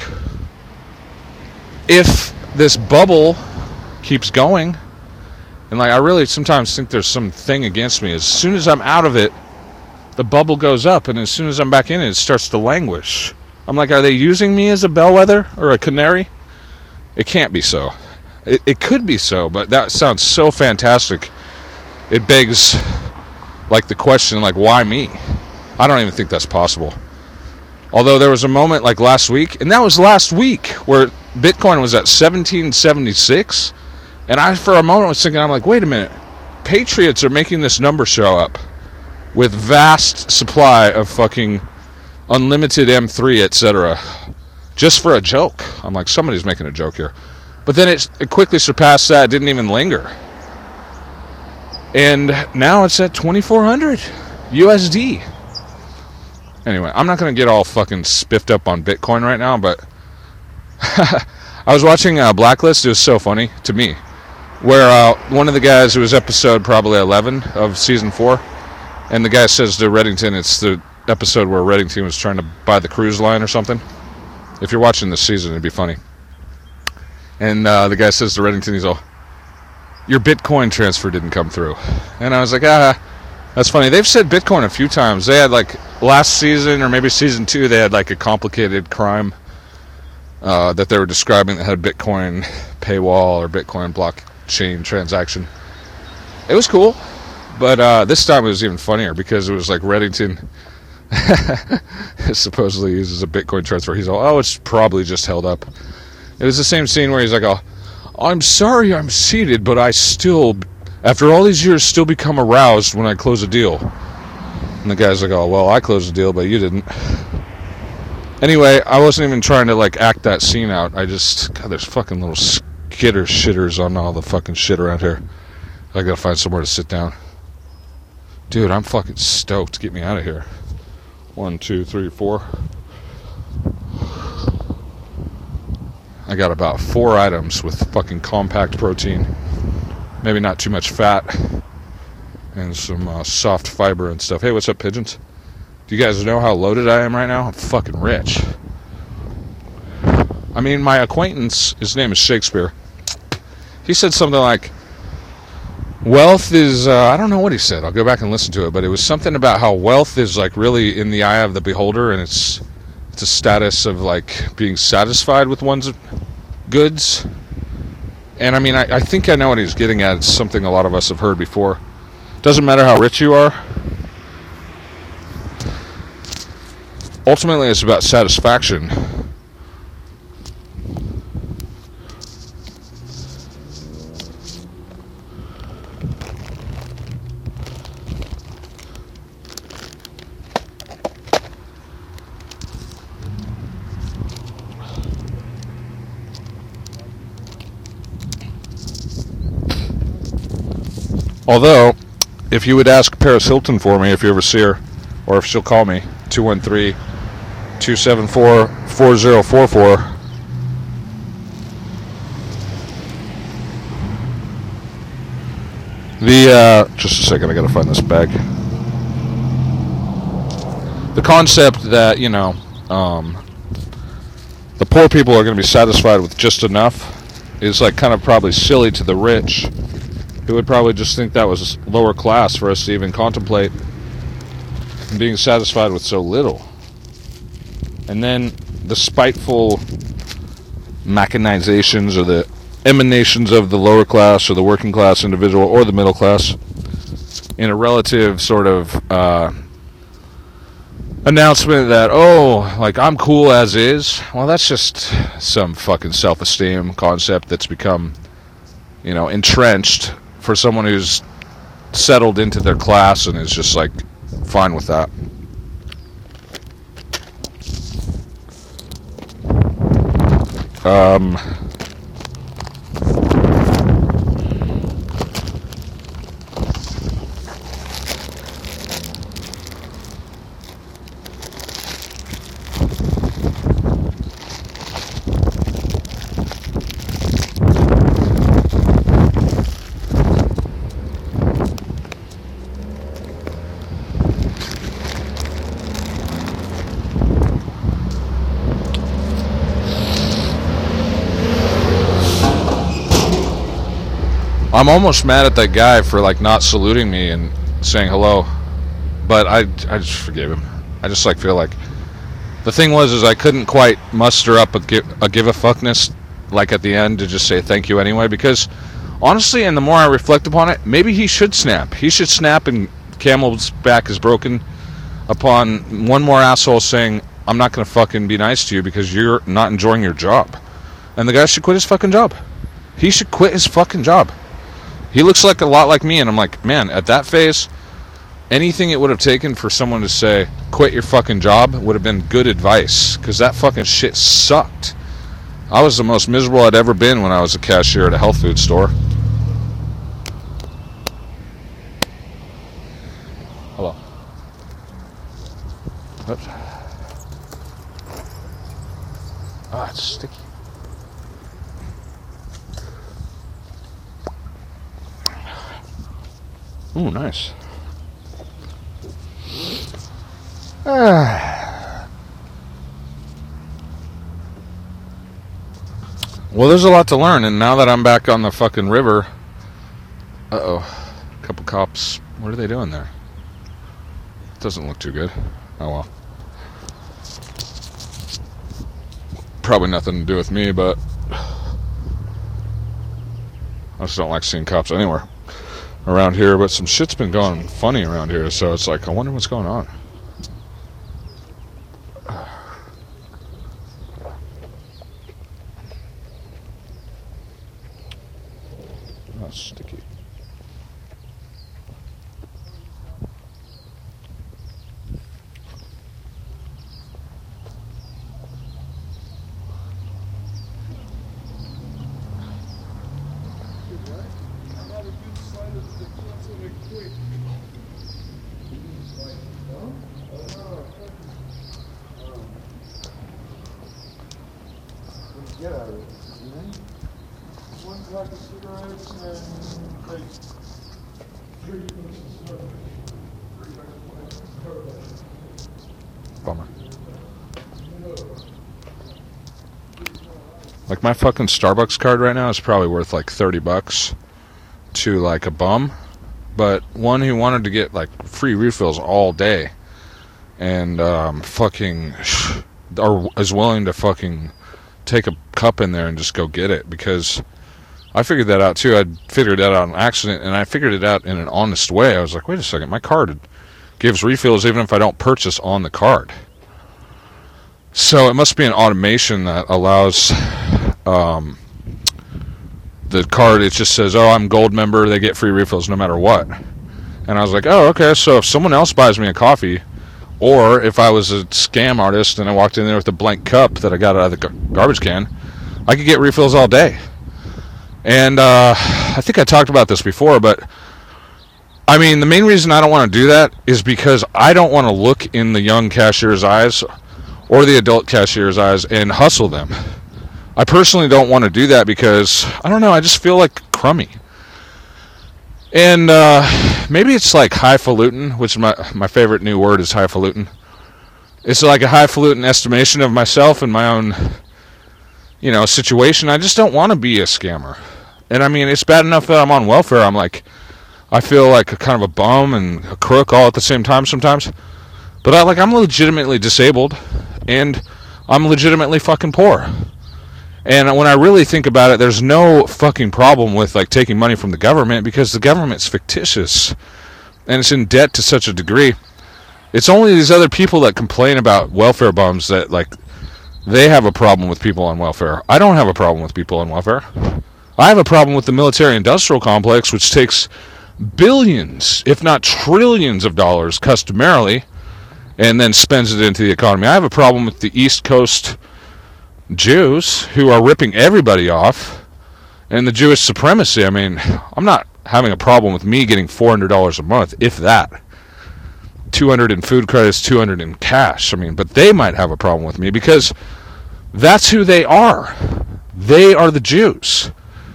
If this bubble keeps going... And like I really sometimes think there's some thing against me. As soon as I'm out of it, the bubble goes up, and as soon as I'm back in it, it starts to languish. I'm like, are they using me as a bellwether or a canary? It can't be so. It, it could be so, but that sounds so fantastic. It begs like the question, like, why me? I don't even think that's possible. Although there was a moment like last week, and that was last week, where Bitcoin was at seventeen seventy-six. And I, for a moment, was thinking, I'm like, wait a minute. Patriots are making this number show up with vast supply of fucking unlimited M three, et cetera, just for a joke. I'm like, somebody's making a joke here. But then it, it quickly surpassed that. It didn't even linger. And now it's at twenty-four hundred U S D. Anyway, I'm not going to get all fucking spiffed up on Bitcoin right now, but I was watching uh, Blacklist. It was so funny to me. Where uh, one of the guys, it was episode probably eleven of season four, and the guy says to Reddington, it's the episode where Reddington was trying to buy the cruise line or something. If you're watching this season, it'd be funny. And uh, the guy says to Reddington, he's all, your Bitcoin transfer didn't come through. And I was like, ah, that's funny. They've said Bitcoin a few times. They had like last season or maybe season two, they had like a complicated crime uh, that they were describing that had Bitcoin paywall or Bitcoin blockchain transaction. It was cool, but uh, this time it was even funnier because it was like Reddington supposedly uses a Bitcoin transfer. He's all, oh, it's probably just held up. It was the same scene where he's like, oh, I'm sorry I'm seated, but I still, after all these years, still become aroused when I close a deal. And the guy's like, oh, well, I closed the deal, but you didn't. Anyway, I wasn't even trying to, like, act that scene out. I just, God, there's fucking little skitter shitters on all the fucking shit around here. I gotta find somewhere to sit down. Dude, I'm fucking stoked. Get me out of here. One, two, three, four. I got about four items with fucking compact protein. Maybe not too much fat. And some uh, soft fiber and stuff. Hey, what's up, pigeons? Do you guys know how loaded I am right now? I'm fucking rich. I mean, my acquaintance, his name is Shakespeare. He said something like, wealth is, uh, I don't know what he said. I'll go back and listen to it. But it was something about how wealth is, like, really in the eye of the beholder. And it's, it's a status of, like, being satisfied with one's goods. And, I mean, I, I think I know what he's getting at. It's something a lot of us have heard before. Doesn't matter how rich you are. Ultimately, it's about satisfaction. Although, if you would ask Paris Hilton for me, if you ever see her, or if she'll call me, two one three, two seven four, four zero four four. The, uh, just a second, I gotta find this bag. The concept that, you know, um, the poor people are gonna be satisfied with just enough is, like, kind of probably silly to the rich, who would probably just think that was lower class for us to even contemplate being satisfied with so little. And then the spiteful machinations or the emanations of the lower class or the working class individual or the middle class in a relative sort of uh, announcement that, oh, like, I'm cool as is. Well, that's just some fucking self-esteem concept that's become, you know, entrenched for someone who's settled into their class and is just, like, fine with that. Um... I'm almost mad at that guy for, like, not saluting me and saying hello, but I, I just forgave him. I just, like, feel like the thing was is I couldn't quite muster up a give a, give a fuckness, like, at the end to just say thank you anyway, because honestly, and the more I reflect upon it, maybe he should snap. He should snap and Camel's back is broken upon one more asshole saying, I'm not going to fucking be nice to you because you're not enjoying your job. And the guy should quit his fucking job. He should quit his fucking job. He looks like a lot like me, and I'm like, man, at that phase, anything it would have taken for someone to say, quit your fucking job, would have been good advice, because that fucking shit sucked. I was the most miserable I'd ever been when I was a cashier at a health food store. Hello. Oops. Ah, it's sticky. Ooh, nice. Ah. Well, there's a lot to learn, and now that I'm back on the fucking river, uh-oh, a couple cops, what are they doing there? Doesn't look too good. Oh, well. Probably nothing to do with me, but I just don't like seeing cops anywhere around here, but some shit's been going funny around here, so it's like, I wonder what's going on. sticky. Get out of it, you know? One pack of cigarettes and like three pieces of smoke. Bummer. Like my fucking Starbucks card right now is probably worth like thirty bucks to like a bum, but one who wanted to get like free refills all day and um, fucking or is willing to fucking take a cup in there and just go get it, because I figured that out too. I figured that out on accident, and I figured it out in an honest way. I was like, wait a second, my card gives refills even if I don't purchase on the card. So it must be an automation that allows um, the card, it just says, oh, I'm gold member, they get free refills no matter what. And I was like, oh, okay, so if someone else buys me a coffee, or if I was a scam artist and I walked in there with a blank cup that I got out of the garbage can, I could get refills all day. And uh, I think I talked about this before, but I mean, the main reason I don't want to do that is because I don't want to look in the young cashier's eyes or the adult cashier's eyes and hustle them. I personally don't want to do that because, I don't know, I just feel like crummy. And uh, maybe it's like highfalutin, which my my favorite new word is highfalutin. It's like a highfalutin estimation of myself and my own, you know, situation. I just don't want to be a scammer. And I mean, it's bad enough that I'm on welfare. I'm like, I feel like a kind of a bum and a crook all at the same time sometimes. But I like I'm legitimately disabled, and I'm legitimately fucking poor. And when I really think about it, there's no fucking problem with like taking money from the government, because the government's fictitious and it's in debt to such a degree. It's only these other people that complain about welfare bums that like they have a problem with people on welfare. I don't have a problem with people on welfare. I have a problem with the military-industrial complex, which takes billions, if not trillions of dollars customarily, and then spends it into the economy. I have a problem with the East Coast Jews who are ripping everybody off, and the Jewish supremacy. I mean, I'm not having a problem with me getting four hundred dollars a month, if that. two hundred in food credits, two hundred in cash. I mean, but they might have a problem with me because that's who they are. They are the Jews.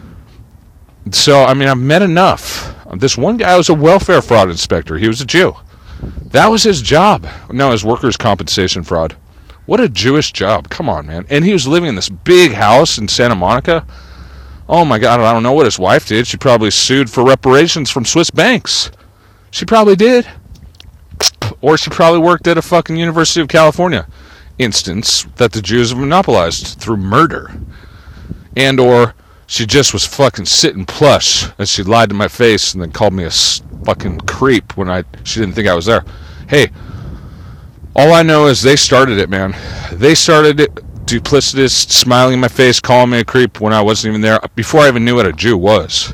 So, I mean, I've met enough. This one guy was a welfare fraud inspector. He was a Jew. That was his job. No, his workers' compensation fraud. What a Jewish job. Come on, man. And he was living in this big house in Santa Monica. Oh, my God. I don't know what his wife did. She probably sued for reparations from Swiss banks. She probably did. Or she probably worked at a fucking University of California instance that the Jews have monopolized through murder. And or she just was fucking sitting plush and she lied to my face and then called me a fucking creep when I she didn't think I was there. Hey, all I know is they started it, man. They started it, duplicitous, smiling in my face, calling me a creep when I wasn't even there, before I even knew what a Jew was.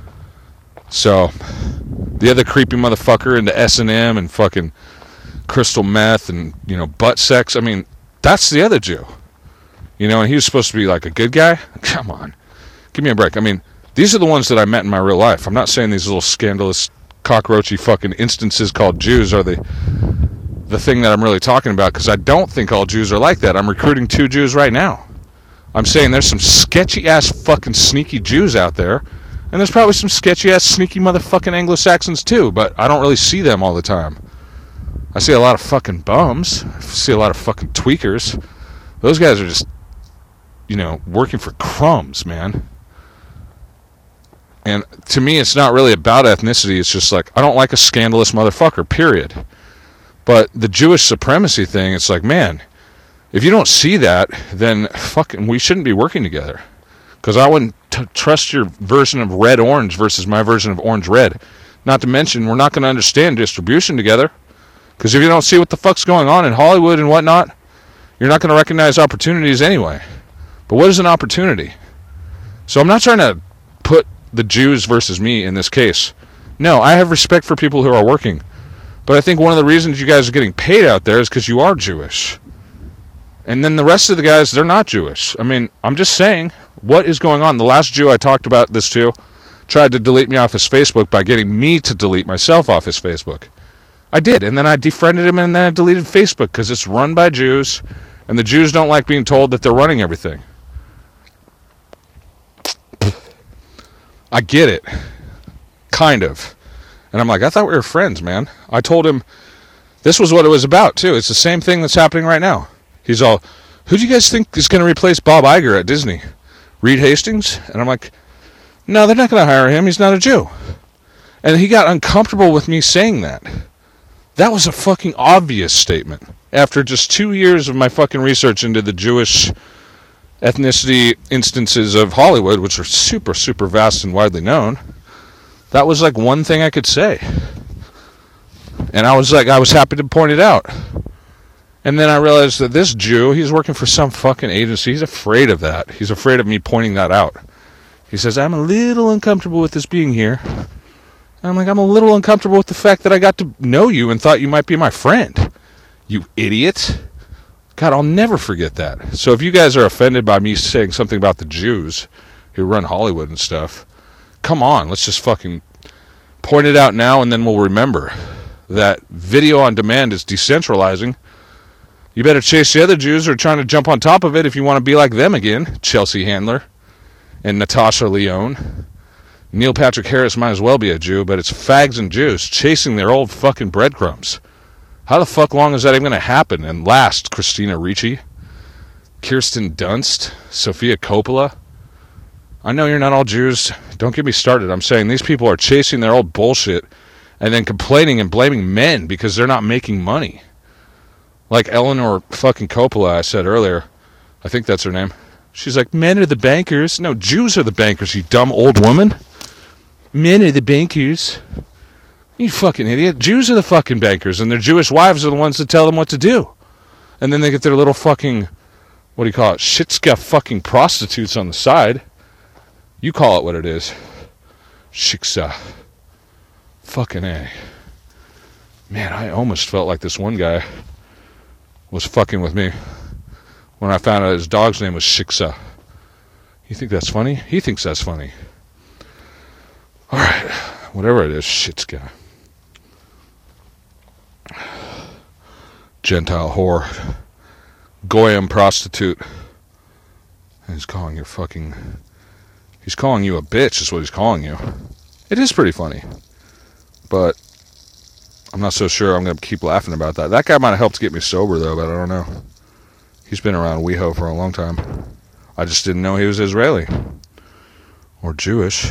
So, the other creepy motherfucker into S and M and fucking crystal meth and, you know, butt sex, I mean, that's the other Jew. You know, and he was supposed to be like a good guy? Come on. Give me a break. I mean, these are the ones that I met in my real life. I'm not saying these little scandalous, cockroachy fucking instances called Jews are the the thing that I'm really talking about, because I don't think all Jews are like that. I'm recruiting two Jews right now. I'm saying there's some sketchy-ass fucking sneaky Jews out there, and there's probably some sketchy-ass sneaky motherfucking Anglo-Saxons too, but I don't really see them all the time. I see a lot of fucking bums. I see a lot of fucking tweakers. Those guys are just, you know, working for crumbs, man. And to me, it's not really about ethnicity. It's just like, I don't like a scandalous motherfucker, period. But the Jewish supremacy thing, it's like, man, if you don't see that, then fucking we shouldn't be working together. Because I wouldn't t- trust your version of red-orange versus my version of orange-red. Not to mention, we're not going to understand distribution together. Because if you don't see what the fuck's going on in Hollywood and whatnot, you're not going to recognize opportunities anyway. But what is an opportunity? So I'm not trying to put the Jews versus me in this case. No, I have respect for people who are working. But I think one of the reasons you guys are getting paid out there is because you are Jewish. And then the rest of the guys, they're not Jewish. I mean, I'm just saying, what is going on? The last Jew I talked about this to tried to delete me off his Facebook by getting me to delete myself off his Facebook. I did, and then I defriended him, and then I deleted Facebook because it's run by Jews, and the Jews don't like being told that they're running everything. I get it. Kind of. And I'm like, I thought we were friends, man. I told him this was what it was about, too. It's the same thing that's happening right now. He's all, who do you guys think is going to replace Bob Iger at Disney? Reed Hastings? And I'm like, no, they're not going to hire him. He's not a Jew. And he got uncomfortable with me saying that. That was a fucking obvious statement. After just two years of my fucking research into the Jewish ethnicity instances of Hollywood, which are super, super vast and widely known, that was like one thing I could say. And I was like, I was happy to point it out. And then I realized that this Jew, he's working for some fucking agency. He's afraid of that. He's afraid of me pointing that out. He says, I'm a little uncomfortable with this being here. And I'm like, I'm a little uncomfortable with the fact that I got to know you and thought you might be my friend. You idiot. God, I'll never forget that. So if you guys are offended by me saying something about the Jews who run Hollywood and stuff, come on, let's just fucking point it out now, and then we'll remember that video on demand is decentralizing. You better chase the other Jews who are trying to jump on top of it if you want to be like them again. Chelsea Handler and Natasha Lyonne. Neil Patrick Harris might as well be a Jew, but it's fags and Jews chasing their old fucking breadcrumbs. How the fuck long is that even going to happen and last? Christina Ricci, Kirsten Dunst, Sophia Coppola. I know you're not all Jews. Don't get me started. I'm saying these people are chasing their old bullshit and then complaining and blaming men because they're not making money. Like Eleanor fucking Coppola, I said earlier. I think that's her name. She's like, men are the bankers. No, Jews are the bankers, you dumb old woman. Men are the bankers. You fucking idiot. Jews are the fucking bankers, and their Jewish wives are the ones that tell them what to do. And then they get their little fucking, what do you call it, shitska fucking prostitutes on the side. You call it what it is. Shiksa. Fucking A. Man, I almost felt like this one guy was fucking with me when I found out his dog's name was Shiksa. You think that's funny? He thinks that's funny. Alright, whatever it is, Shitska. Gentile whore. Goyim prostitute. And he's calling you fucking... He's calling you a bitch is what he's calling you. It is pretty funny. But I'm not so sure I'm going to keep laughing about that. That guy might have helped get me sober, though, but I don't know. He's been around WeHo for a long time. I just didn't know he was Israeli. Or Jewish.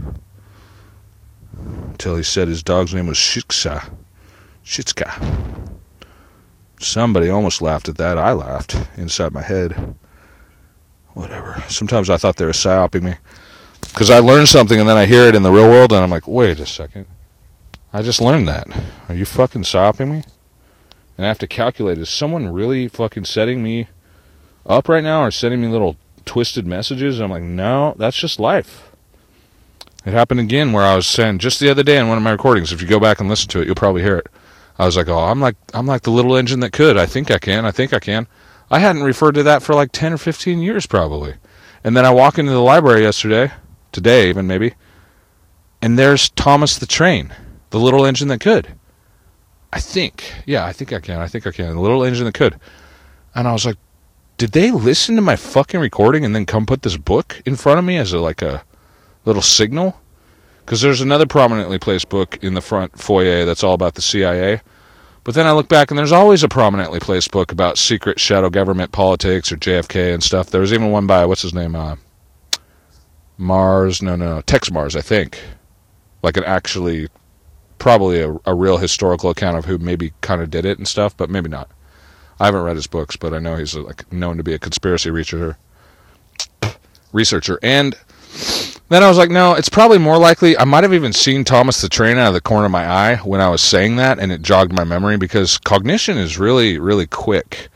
Until he said his dog's name was Shiksa. Shitska. Somebody almost laughed at that. I laughed inside my head. Whatever. Sometimes I thought they were psyoping me. Because I learned something and then I hear it in the real world and I'm like, wait a second. I just learned that. Are you fucking psyoping me? And I have to calculate, is someone really fucking setting me up right now or sending me little twisted messages? And I'm like, no, that's just life. It happened again where I was saying just the other day in one of my recordings, if you go back and listen to it, you'll probably hear it. I was like, oh, I'm like I'm like the little engine that could. I think I can. I think I can. I hadn't referred to that for like ten or fifteen years probably. And then I walk into the library yesterday, today even maybe, and there's Thomas the Train, the little engine that could. I think. Yeah, I think I can. I think I can. The little engine that could. And I was like, did they listen to my fucking recording and then come put this book in front of me as a, like a little signal? Because there's another prominently placed book in the front foyer that's all about the C I A. But then I look back and there's always a prominently placed book about secret shadow government politics or J F K and stuff. There was even one by, what's his name? Uh, Mars, no, no, no, Tex Mars, I think. Like an actually, probably a, a real historical account of who maybe kind of did it and stuff, but maybe not. I haven't read his books, but I know he's like known to be a conspiracy researcher. Researcher. And then I was like, no, it's probably more likely, I might have even seen Thomas the Train out of the corner of my eye when I was saying that, and it jogged my memory, because cognition is really, really quick.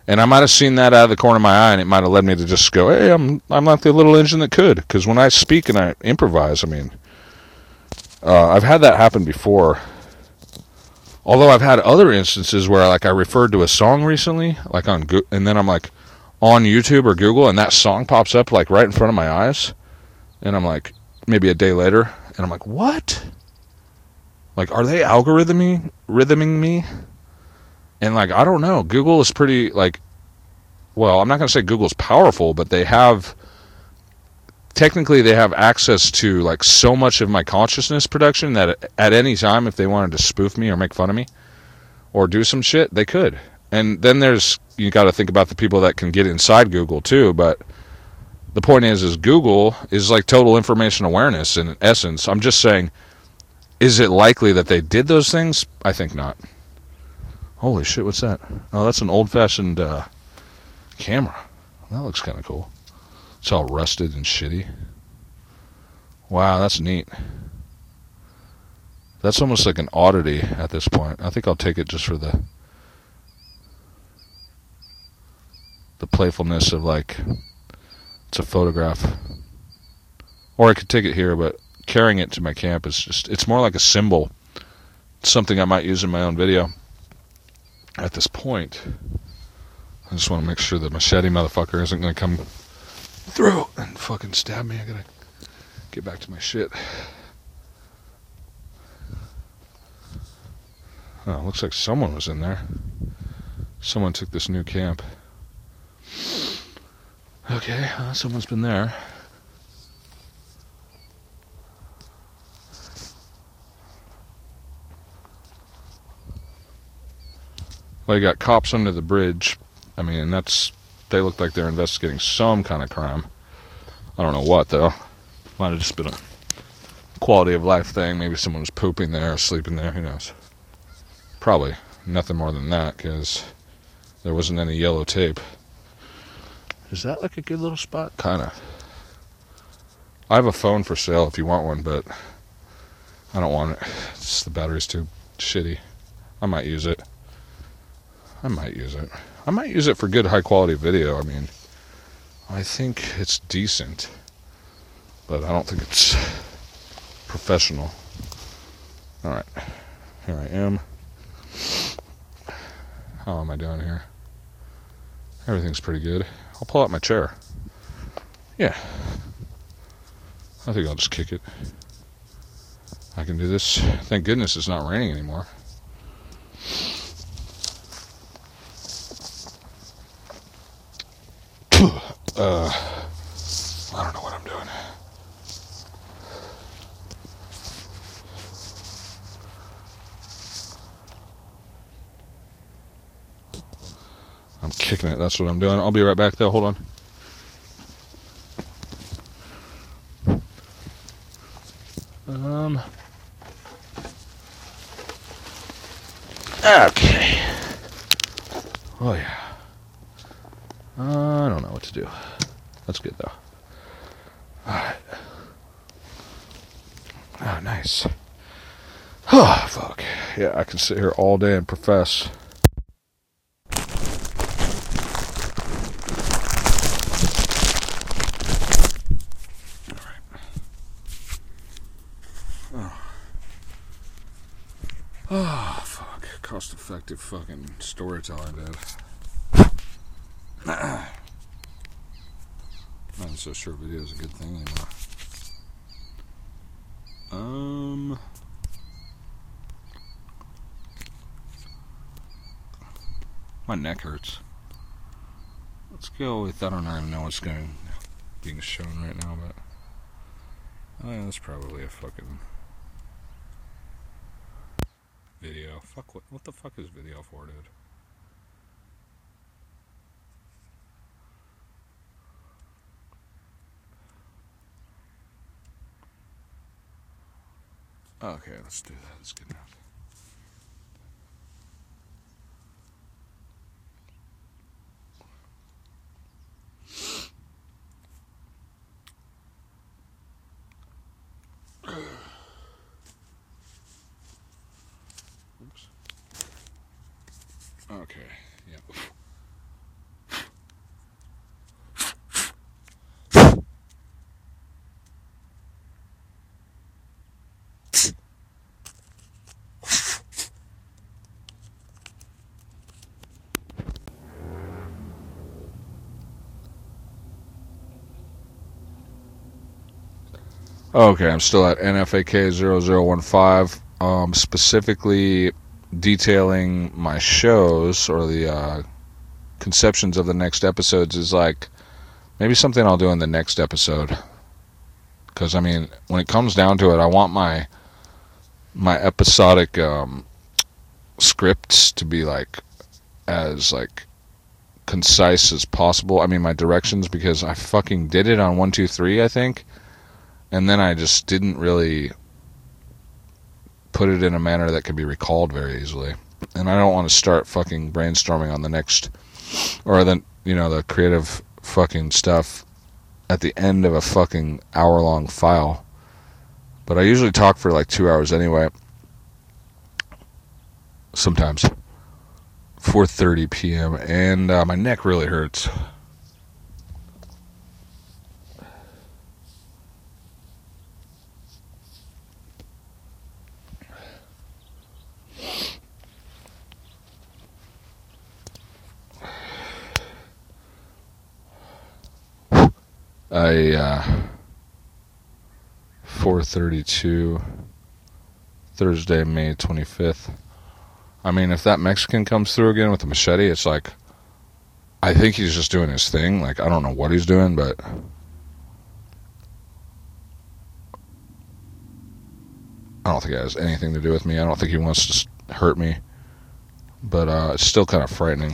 And I might have seen that out of the corner of my eye, and it might have led me to just go, hey, I'm I'm like the little engine that could. Because when I speak and I improvise, I mean, uh, I've had that happen before. Although I've had other instances where like I referred to a song recently, like on Go- and then I'm like on YouTube or Google, and that song pops up like right in front of my eyes, and I'm like maybe a day later, and I'm like, what? Like, are they algorithming rhythming me? And like, I don't know. Google is pretty like, well, I'm not going to say Google's powerful, but they have, technically they have access to like so much of my consciousness production that at any time, if they wanted to spoof me or make fun of me or do some shit, they could. And then there's, you got to think about the people that can get inside Google too. But the point is, is Google is like total information awareness in essence. I'm just saying, is it likely that they did those things? I think not. Holy shit, what's that? Oh, that's an old-fashioned uh, camera. That looks kind of cool. It's all rusted and shitty. Wow, that's neat. That's almost like an oddity at this point. I think I'll take it just for the the playfulness of like, it's a photograph. Or I could take it here, but carrying it to my camp is just, it's more like a symbol. It's something I might use in my own video. At this point, I just want to make sure the machete motherfucker isn't going to come through and fucking stab me. I gotta get back to my shit. Oh, looks like someone was in there. Someone took this new camp. Okay, uh, someone's been there. Well, you got cops under the bridge. I mean, that's, they look like they're investigating some kind of crime. I don't know what, though. Might have just been a quality of life thing. Maybe someone was pooping there or sleeping there. Who knows? Probably nothing more than that, because there wasn't any yellow tape. Is that like a good little spot? Kind of. I have a phone for sale if you want one, but I don't want it. It's, the battery's too shitty. I might use it. I might use it. I might use it for good high quality video. I mean, I think it's decent, but I don't think it's professional. Alright, here I am. How am I doing here? Everything's pretty good. I'll pull out my chair. Yeah. I think I'll just kick it. I can do this. Thank goodness it's not raining anymore. Uh, I don't know what I'm doing. I'm kicking it. That's what I'm doing. I'll be right back, though. Hold on. Um. Okay. Oh, yeah. Uh, I don't know what to do. That's good, though. Alright. Oh, nice. Oh, fuck. Yeah, I can sit here all day and profess. Alright. Oh. Oh, fuck. Cost-effective fucking storytelling, dude. Not so sure video is a good thing anymore. Um, my neck hurts. Let's go with, I don't even know what's going being shown right now, but oh yeah, that's probably a fucking video. Fuck, what, what the fuck is video for, dude? Okay, let's do that. That's good enough. Oops. Okay, yeah. Okay, I'm still at N F A K zero zero one five, um, specifically detailing my shows or the uh, conceptions of the next episodes is like maybe something I'll do in the next episode. Because, I mean, when it comes down to it, I want my my episodic um, scripts to be like as like concise as possible. I mean, my directions, because I fucking did it on one two three, I think, and then I just didn't really put it in a manner that could be recalled very easily. And I don't want to start fucking brainstorming on the next, or the, you know, the creative fucking stuff at the end of a fucking hour long file. But I usually talk for like two hours anyway. Sometimes. four thirty p.m. And uh, my neck really hurts. I, uh, four thirty-two, Thursday, May twenty-fifth. I mean, if that Mexican comes through again with a machete, it's like, I think he's just doing his thing. Like, I don't know what he's doing, but I don't think it has anything to do with me. I don't think he wants to hurt me, but uh, it's still kind of frightening.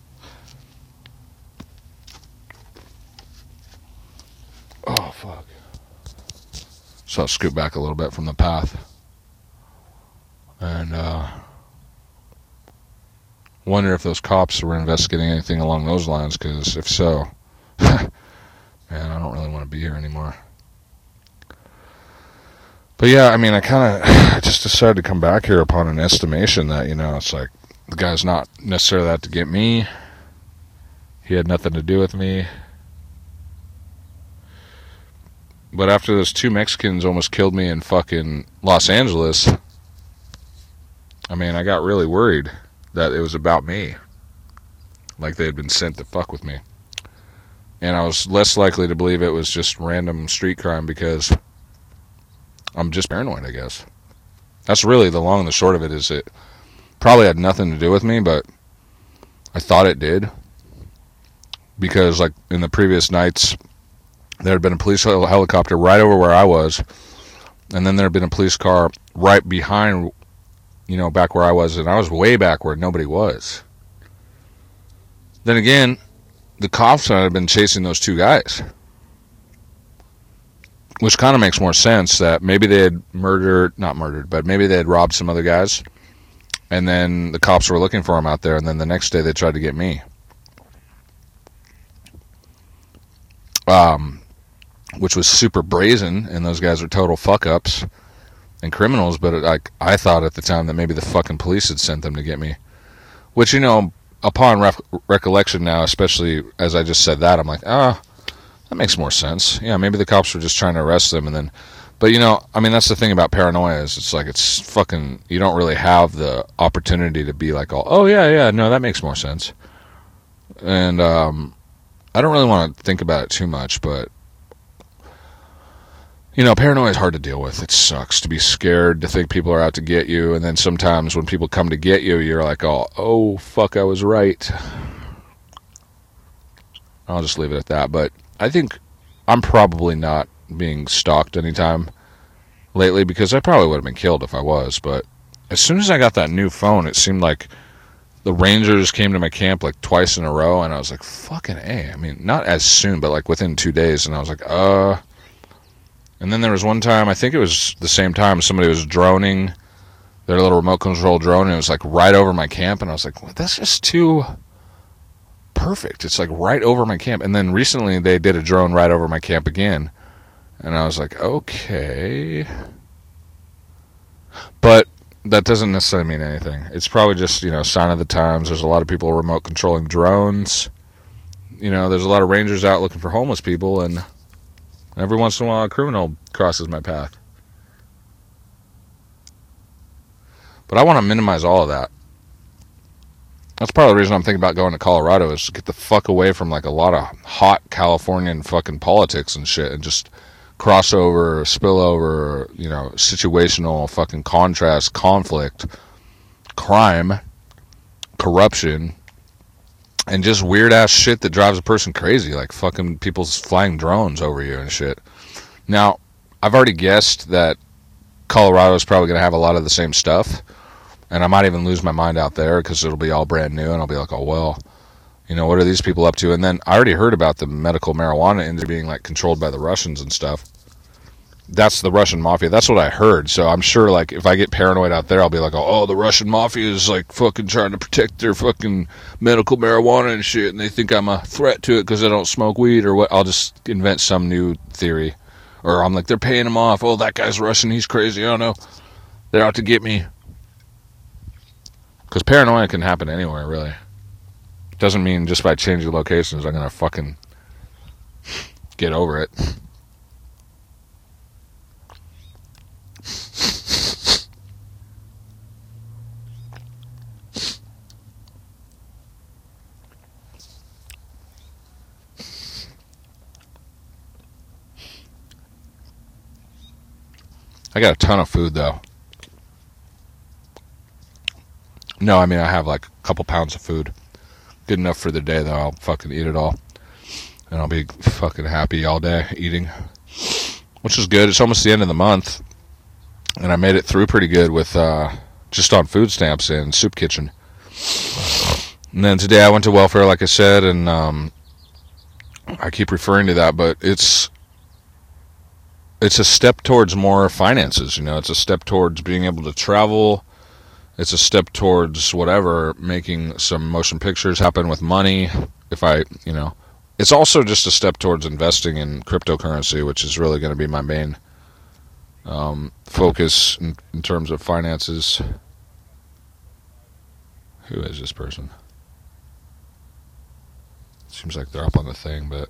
Oh, fuck. So I'll scoot back a little bit from the path. And, uh, wonder if those cops were investigating anything along those lines, because if so, man, I don't really want to be here anymore. But yeah, I mean, I kind of just decided to come back here upon an estimation that, you know, it's like, the guy's not necessarily out to get me. He had nothing to do with me. But after those two Mexicans almost killed me in fucking Los Angeles, I mean, I got really worried that it was about me. Like they had been sent to fuck with me. And I was less likely to believe it was just random street crime because I'm just paranoid, I guess. That's really the long and the short of it, is it probably had nothing to do with me, but I thought it did. Because, like, in the previous nights, there had been a police hel- helicopter right over where I was, and then there had been a police car right behind, you know, back where I was, and I was way back where nobody was. Then again, the cops had been chasing those two guys, which kind of makes more sense that maybe they had murdered, not murdered, but maybe they had robbed some other guys, and then the cops were looking for them out there, and then the next day they tried to get me. Um, which was super brazen, and those guys are total fuck-ups and criminals, but it, like, I thought at the time that maybe the fucking police had sent them to get me. Which, you know, upon ref- recollection now, especially as I just said that, I'm like, ah, oh, that makes more sense. Yeah, maybe the cops were just trying to arrest them, and then, but you know, I mean, that's the thing about paranoia, is it's like, it's fucking, you don't really have the opportunity to be like, oh yeah, yeah, no, that makes more sense. And, um, I don't really want to think about it too much, but you know, paranoia is hard to deal with. It sucks to be scared, to think people are out to get you, and then sometimes when people come to get you, you're like, oh, oh, fuck, I was right. I'll just leave it at that. But I think I'm probably not being stalked anytime lately, because I probably would have been killed if I was. But as soon as I got that new phone, it seemed like the Rangers came to my camp like twice in a row, and I was like, fucking A. I mean, not as soon, but like within two days, and I was like, uh... And then there was one time, I think it was the same time, somebody was droning their little remote control drone, and it was like right over my camp, and I was like, well, that's just too perfect. It's like right over my camp. And then recently they did a drone right over my camp again, and I was like, okay. But that doesn't necessarily mean anything. It's probably just, you know, sign of the times. There's a lot of people remote controlling drones. You know, there's a lot of rangers out looking for homeless people, and every once in a while, a criminal crosses my path. But I want to minimize all of that. That's part of the reason I'm thinking about going to Colorado, is to get the fuck away from like a lot of hot Californian fucking politics and shit, and just crossover, spillover, you know, situational fucking contrast, conflict, crime, corruption, and just weird ass shit that drives a person crazy, like fucking people's flying drones over you and shit. Now, I've already guessed that Colorado's probably going to have a lot of the same stuff, and I might even lose my mind out there because it'll be all brand new, and I'll be like, oh, well, you know, what are these people up to? And then I already heard about the medical marijuana industry being, like, controlled by the Russians and stuff. That's the Russian mafia. That's what I heard. So I'm sure, like, if I get paranoid out there, I'll be like, oh, the Russian mafia is, like, fucking trying to protect their fucking medical marijuana and shit, and they think I'm a threat to it because I don't smoke weed or what. I'll just invent some new theory. Or I'm like, they're paying him off. Oh, that guy's Russian. He's crazy. I don't know. They're out to get me. Because paranoia can happen anywhere, really. Doesn't mean just by changing locations I'm going to fucking get over it. I got a ton of food, though. No, I mean, I have like a couple pounds of food. Good enough for the day, though. I'll fucking eat it all. And I'll be fucking happy all day eating. Which is good. It's almost the end of the month. And I made it through pretty good with uh, just on food stamps and soup kitchen. And then today I went to welfare, like I said, and um, I keep referring to that, but it's it's a step towards more finances, you know. It's a step towards being able to travel. It's a step towards whatever, making some motion pictures happen with money. If I, you know, it's also just a step towards investing in cryptocurrency, which is really going to be my main um, focus in, in terms of finances. Who is this person? Seems like they're up on the thing, but...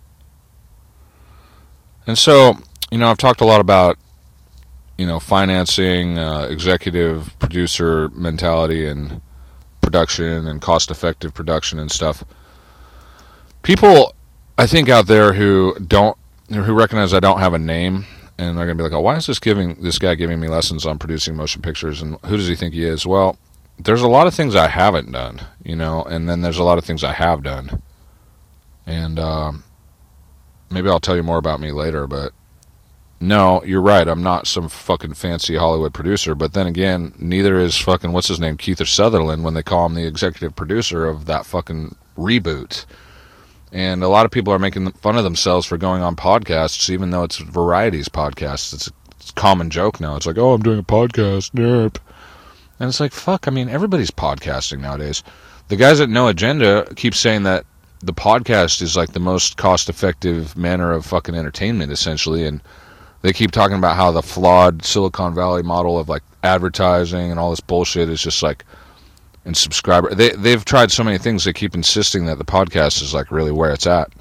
And so, you know, I've talked a lot about, you know, financing, uh, executive producer mentality and production and cost-effective production and stuff. People, I think, out there who don't, who recognize I don't have a name, and they're going to be like, oh, why is this giving this guy giving me lessons on producing motion pictures, and who does he think he is? Well, there's a lot of things I haven't done, you know, and then there's a lot of things I have done. And um, maybe I'll tell you more about me later, but no, you're right. I'm not some fucking fancy Hollywood producer, but then again, neither is fucking, what's his name, Keith or Sutherland, when they call him the executive producer of that fucking reboot. And a lot of people are making fun of themselves for going on podcasts, even though it's Variety's podcast. It's, it's a common joke now. It's like, oh, I'm doing a podcast, derp. And it's like, fuck, I mean, everybody's podcasting nowadays. The guys at No Agenda keep saying that the podcast is like the most cost-effective manner of fucking entertainment, essentially, and they keep talking about how the flawed Silicon Valley model of like advertising and all this bullshit is just like, and subscriber. They they've tried so many things. They keep insisting that the podcast is like really where it's at.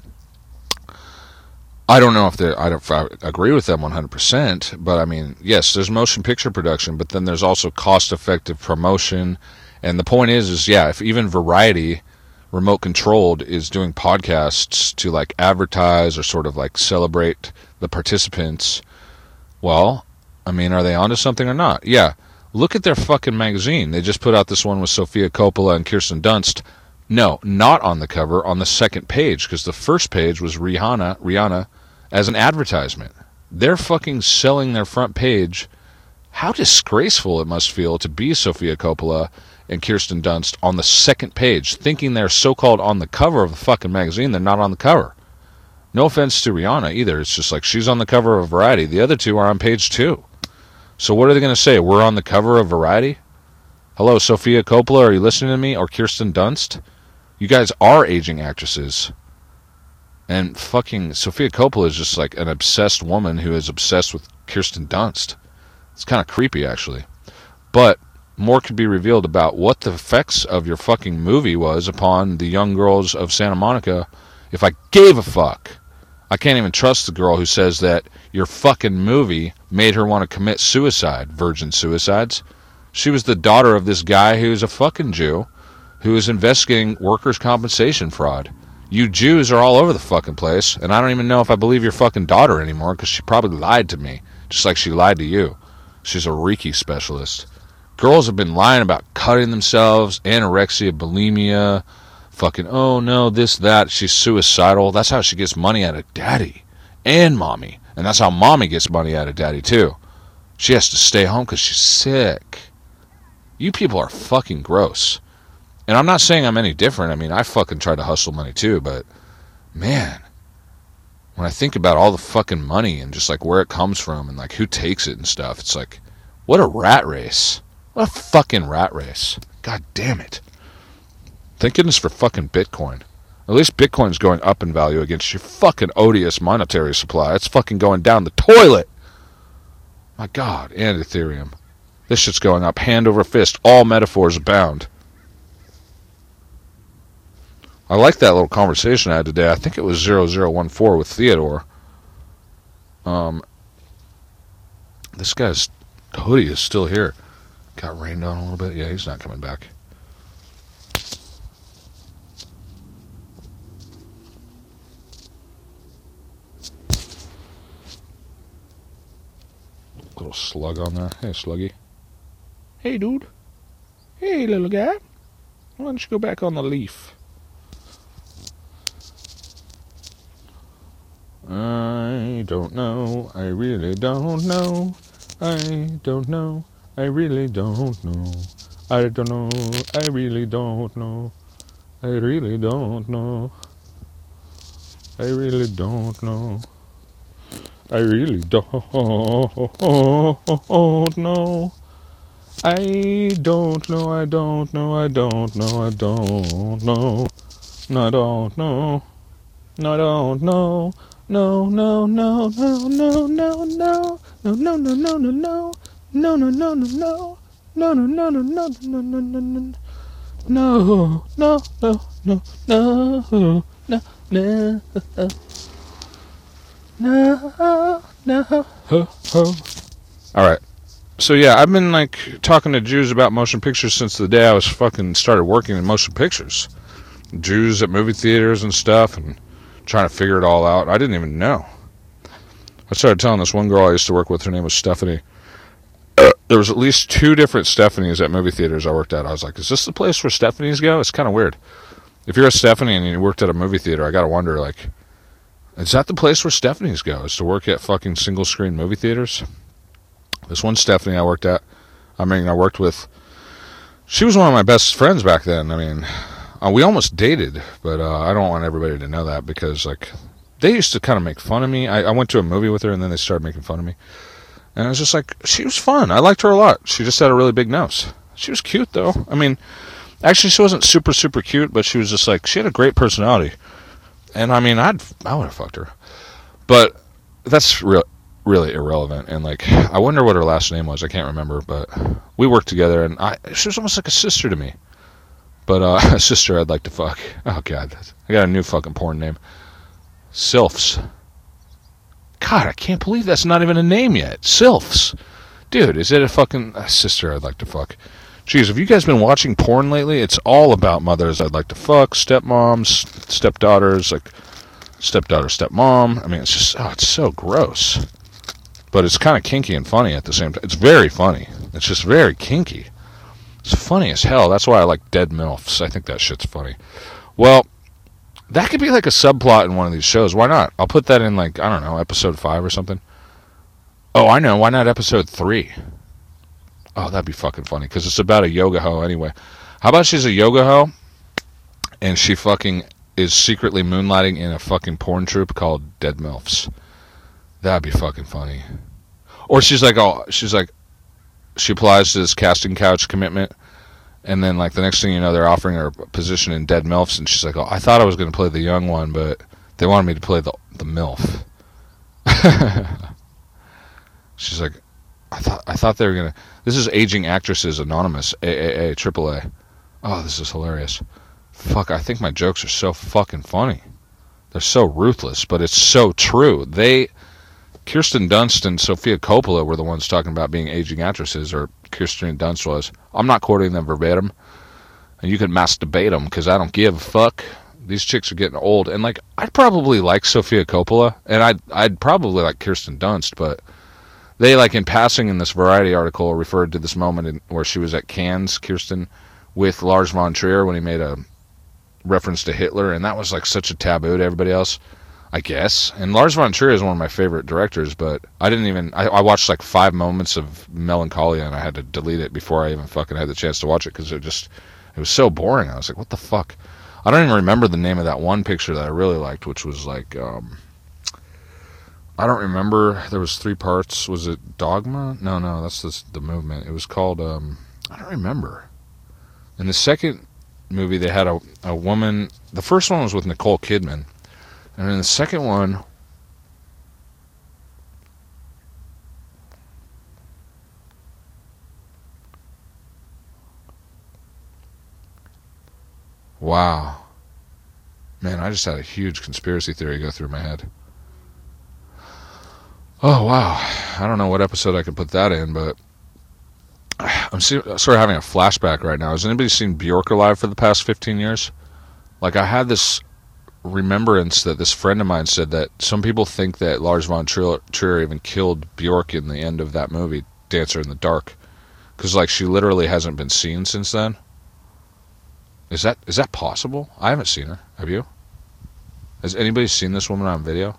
I don't know if they I don't if I agree with them one hundred percent, but I mean, yes, there's motion picture production, but then there's also cost-effective promotion. And the point is, is yeah, if even Variety, remote controlled, is doing podcasts to like advertise or sort of like celebrate the participants, well, I mean, are they onto something or not? Yeah. Look at their fucking magazine. They just put out this one with Sofia Coppola and Kirsten Dunst. No, not on the cover, on the second page, because the first page was Rihanna, Rihanna as an advertisement. They're fucking selling their front page. How disgraceful it must feel to be Sofia Coppola and Kirsten Dunst on the second page, thinking they're so-called on the cover of the fucking magazine. They're not on the cover. No offense to Rihanna either. It's just like she's on the cover of Variety. The other two are on page two. So what are they going to say? We're on the cover of Variety? Hello, Sofia Coppola, are you listening to me? Or Kirsten Dunst? You guys are aging actresses. And fucking Sofia Coppola is just like an obsessed woman who is obsessed with Kirsten Dunst. It's kind of creepy, actually. But more could be revealed about what the effects of your fucking movie was upon the young girls of Santa Monica if I gave a fuck. I can't even trust the girl who says that your fucking movie made her want to commit suicide, virgin suicides. She was the daughter of this guy who's a fucking Jew who is investigating workers' compensation fraud. You Jews are all over the fucking place, and I don't even know if I believe your fucking daughter anymore, because she probably lied to me, just like she lied to you. She's a Reiki specialist. Girls have been lying about cutting themselves, anorexia, bulimia, fucking, oh no, this, that. She's suicidal. That's how she gets money out of daddy and mommy. And that's how mommy gets money out of daddy, too. She has to stay home because she's sick. You people are fucking gross. And I'm not saying I'm any different. I mean, I fucking try to hustle money, too. But, man, when I think about all the fucking money and just, like, where it comes from and, like, who takes it and stuff, it's like, what a rat race. What a fucking rat race. God damn it. Thank goodness for fucking Bitcoin. At least Bitcoin's going up in value against your fucking odious monetary supply. It's fucking going down the toilet. My God. And Ethereum. This shit's going up hand over fist. All metaphors abound. I like that little conversation I had today. I think it was zero zero one four with Theodore. Um, this guy's hoodie is still here. Got rained on a little bit. Yeah, he's not coming back. Little slug on there. Hey, Sluggy. Hey, dude. Hey, little guy. Why don't you go back on the leaf? I don't know. I really don't know. I don't know. I really don't know. I don't know. I really don't know. I really don't know. I really don't know. I really don't know. I don't know. I don't know. I don't know. I don't know. No, I don't know. No, I don't know. No, no, no, no, no, no, no, no, no, no, no, no, no. No, no, no, no, no. No, no, no, no, no, no, no, no, no. No, no, no, no, no, no, no. No, no, ho, ho. Alright. So yeah, I've been like talking to Jews about motion pictures since the day I was fucking started working in motion pictures. Jews at movie theaters and stuff, and trying to figure it all out. I didn't even know. I started telling this one girl I used to work with, her name was Stephanie. There was at least two different Stephanies at movie theaters I worked at. I was like, is this the place where Stephanies go? It's kind of weird. If you're a Stephanie and you worked at a movie theater, I gotta wonder, like, is that the place where Stephanies go? Is to work at fucking single-screen movie theaters? This one Stephanie I worked at, I mean, I worked with, she was one of my best friends back then. I mean, uh, we almost dated, but uh, I don't want everybody to know that because, like, they used to kind of make fun of me. I, I went to a movie with her, and then they started making fun of me. And I was just like, she was fun. I liked her a lot. She just had a really big nose. She was cute, though. I mean, actually, she wasn't super, super cute, but she was just like, she had a great personality. And, I mean, I'd, I would have fucked her. But that's re- really irrelevant. And, like, I wonder what her last name was. I can't remember. But we worked together, and I, she was almost like a sister to me. But uh, a sister I'd like to fuck. Oh, God. I got a new fucking porn name. Sylphs. God, I can't believe that's not even a name yet. Sylphs. Dude, is it a fucking a sister I'd like to fuck? Jeez, have you guys been watching porn lately? It's all about mothers I'd like to fuck, stepmoms, stepdaughters, like stepdaughter, stepmom. I mean, it's just, oh, it's so gross. But it's kind of kinky and funny at the same time. It's very funny. It's just very kinky. It's funny as hell. That's why I like Dead MILFs. I think that shit's funny. Well, that could be like a subplot in one of these shows. Why not? I'll put that in, like, I don't know, episode five or something. Oh, I know. Why not episode three? Oh, that'd be fucking funny, because it's about a yoga hoe anyway. How about she's a yoga hoe, and she fucking is secretly moonlighting in a fucking porn troupe called Dead MILFs. That'd be fucking funny. Or she's like, oh, she's like, she applies to this casting couch commitment, and then, like, the next thing you know, they're offering her a position in Dead MILFs, and she's like, oh, I thought I was going to play the young one, but they wanted me to play the the MILF. She's like, I thought I thought they were going to... This is Aging Actresses Anonymous, A A A, triple A. Oh, this is hilarious. Fuck, I think my jokes are so fucking funny. They're so ruthless, but it's so true. They... Kirsten Dunst and Sophia Coppola were the ones talking about being aging actresses, or Kirsten Dunst was. I'm not quoting them verbatim, and you can masturbate them, because I don't give a fuck. these chicks are getting old, and like I'd probably like Sofia Coppola, and I'd I'd probably like Kirsten Dunst, but they, like, in passing in this Variety article, referred to this moment in, where she was at Cannes, Kirsten, with Lars von Trier when he made a reference to Hitler, and that was like such a taboo to everybody else, I guess. And Lars von Trier is one of my favorite directors, but I didn't even I, I watched like five moments of Melancholia, and I had to delete it before I even fucking had the chance to watch it, because it just it was so boring. I was like, what the fuck? I don't even remember the name of that one picture that I really liked, which was like um I don't remember. There was three parts. Was it Dogma? No, no, that's the, the movement. It was called, um, I don't remember. In the second movie, they had a, a woman. The first one was with Nicole Kidman. And in the second one, wow. Man, I just had a huge conspiracy theory go through my head. Oh, wow. I don't know what episode I could put that in, but I'm see- sort of having a flashback right now. Has anybody seen Bjork alive for the past fifteen years? Like, I had this remembrance that this friend of mine said that some people think that Lars von Trier, Trier even killed Bjork in the end of that movie, Dancer in the Dark. Because, like, she literally hasn't been seen since then. Is that is that possible? I haven't seen her. Have you? Has anybody seen this woman on video?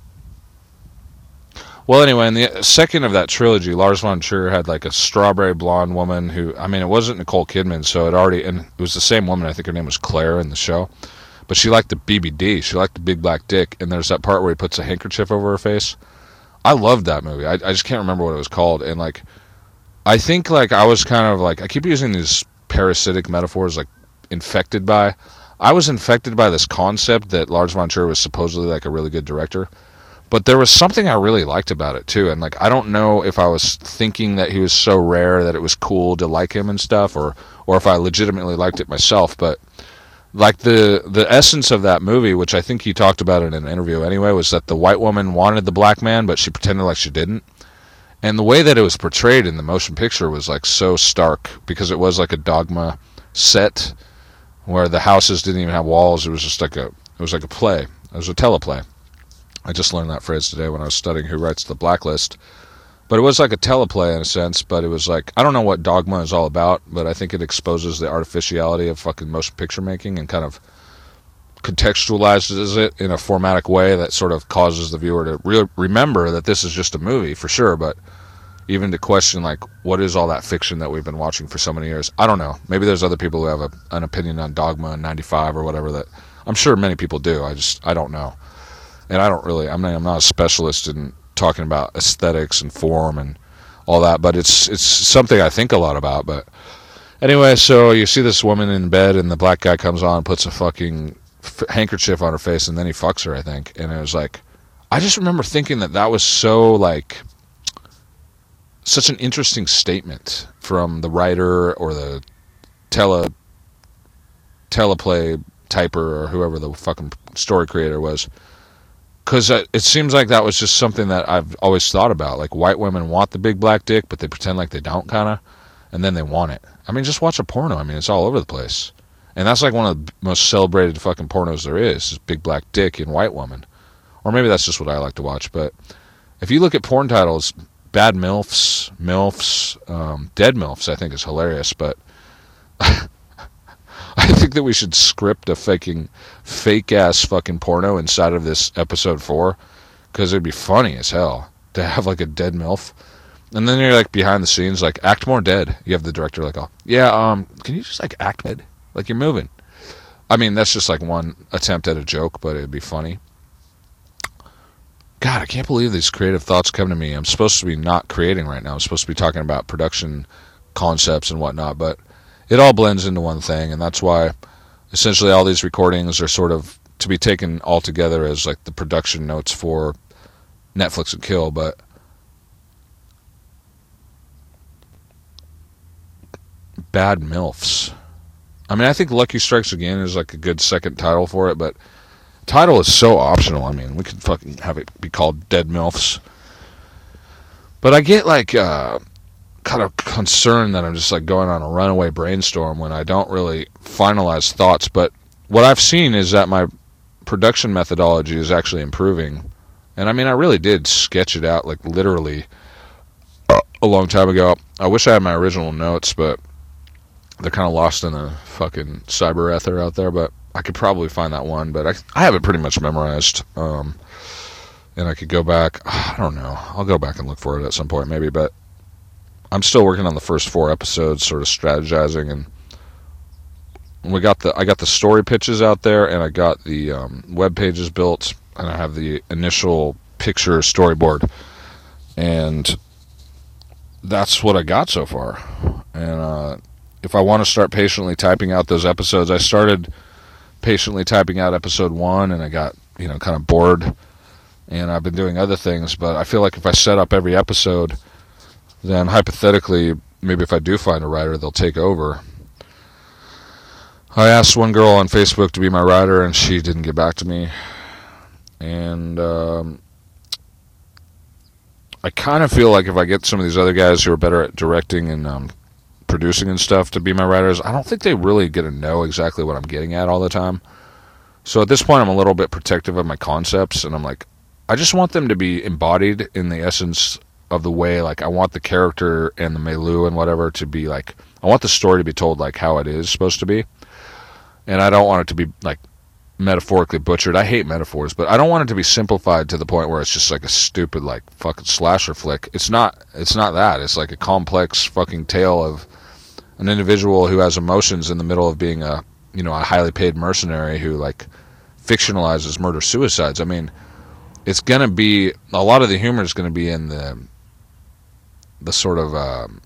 Well, anyway, in the second of that trilogy, Lars von Trier had like a strawberry blonde woman who, I mean, it wasn't Nicole Kidman, so it already, and it was the same woman. I think her name was Claire in the show, but she liked the B B D. She liked the big black dick, and there's that part where he puts a handkerchief over her face. I loved that movie. I, I just can't remember what it was called, and like, I think like I was kind of like, I keep using these parasitic metaphors, like infected by. I was infected by this concept that Lars von Trier was supposedly like a really good director. But there was something I really liked about it, too. And, like, I don't know if I was thinking that he was so rare that it was cool to like him and stuff, or, or if I legitimately liked it myself. But, like, the, the essence of that movie, which I think he talked about in an interview anyway, was that the white woman wanted the black man, but she pretended like she didn't. And the way that it was portrayed in the motion picture was, like, so stark, because it was, like, a Dogma set where the houses didn't even have walls. It was just like a, it was like a play. It was a teleplay. I just learned that phrase today when I was studying Who Writes the Blacklist. But it was like a teleplay in a sense, but it was like, I don't know what Dogma is all about, but I think it exposes the artificiality of fucking motion picture making and kind of contextualizes it in a formatic way that sort of causes the viewer to re- remember that this is just a movie, for sure, but even to question, like, what is all that fiction that we've been watching for so many years? I don't know. Maybe there's other people who have a, an opinion on Dogma in ninety-five or whatever that, I'm sure many people do, I just, I don't know. And I don't really, I mean, I'm not a specialist in talking about aesthetics and form and all that, but it's it's something I think a lot about. But anyway, so you see this woman in bed, and the black guy comes on and puts a fucking f- handkerchief on her face, and then he fucks her, I think. And it was like, I just remember thinking that that was so, like, such an interesting statement from the writer or the tele teleplay typer or whoever the fucking story creator was. Because it seems like that was just something that I've always thought about. Like, white women want the big black dick, but they pretend like they don't, kind of. And then they want it. I mean, just watch a porno. I mean, it's all over the place. And that's like one of the most celebrated fucking pornos there is, is big black dick in white woman. Or maybe that's just what I like to watch. But if you look at porn titles, Bad MILFs, MILFs, um, Dead MILFs, I think is hilarious. But I think that we should script a faking, fake-ass fucking porno inside of this episode four, because it'd be funny as hell to have, like, a dead MILF. And then you're, like, behind the scenes, like, act more dead. You have the director, like, oh, yeah, um, can you just, like, act dead? Like, you're moving. I mean, that's just, like, one attempt at a joke, but it'd be funny. God, I can't believe these creative thoughts come to me. I'm supposed to be not creating right now. I'm supposed to be talking about production concepts and whatnot, but it all blends into one thing, and that's why essentially all these recordings are sort of to be taken all together as like the production notes for Netflix and Kill. But Bad MILFs. I mean, I think Lucky Strikes Again is like a good second title for it, but title is so optional. I mean, we could fucking have it be called Dead MILFs. But I get like uh kind of concerned that I'm just like going on a runaway brainstorm when I don't really finalize thoughts. But what I've seen is that my production methodology is actually improving. And I mean, I really did sketch it out, like literally, a long time ago. I wish I had my original notes, but they're kind of lost in the fucking cyber ether out there. But I could probably find that one. But I, I have it pretty much memorized. Um, and I could go back. I don't know. I'll go back and look for it at some point, maybe. But I'm still working on the first four episodes, sort of strategizing, and we got the I got the story pitches out there, and I got the um, web pages built, and I have the initial picture storyboard, and that's what I got so far. And uh, if I want to start patiently typing out those episodes, I started patiently typing out episode one, and I got, you know, kind of bored, and I've been doing other things. But I feel like if I set up every episode, then hypothetically, maybe if I do find a writer, they'll take over. I asked one girl on Facebook to be my writer, and she didn't get back to me. And um, I kind of feel like if I get some of these other guys who are better at directing and um, producing and stuff to be my writers, I don't think they really get to know exactly what I'm getting at all the time. So at this point, I'm a little bit protective of my concepts, and I'm like, I just want them to be embodied in the essence of the way, like, I want the character and the milieu and whatever to be like, I want the story to be told like how it is supposed to be. And I don't want it to be, like, metaphorically butchered. I hate metaphors, but I don't want it to be simplified to the point where it's just like a stupid, like, fucking slasher flick. It's not, it's not that. It's like a complex fucking tale of an individual who has emotions in the middle of being a, you know, a highly paid mercenary who, like, fictionalizes murder-suicides. I mean, it's going to be, a lot of the humor is going to be in the, the sort of, um,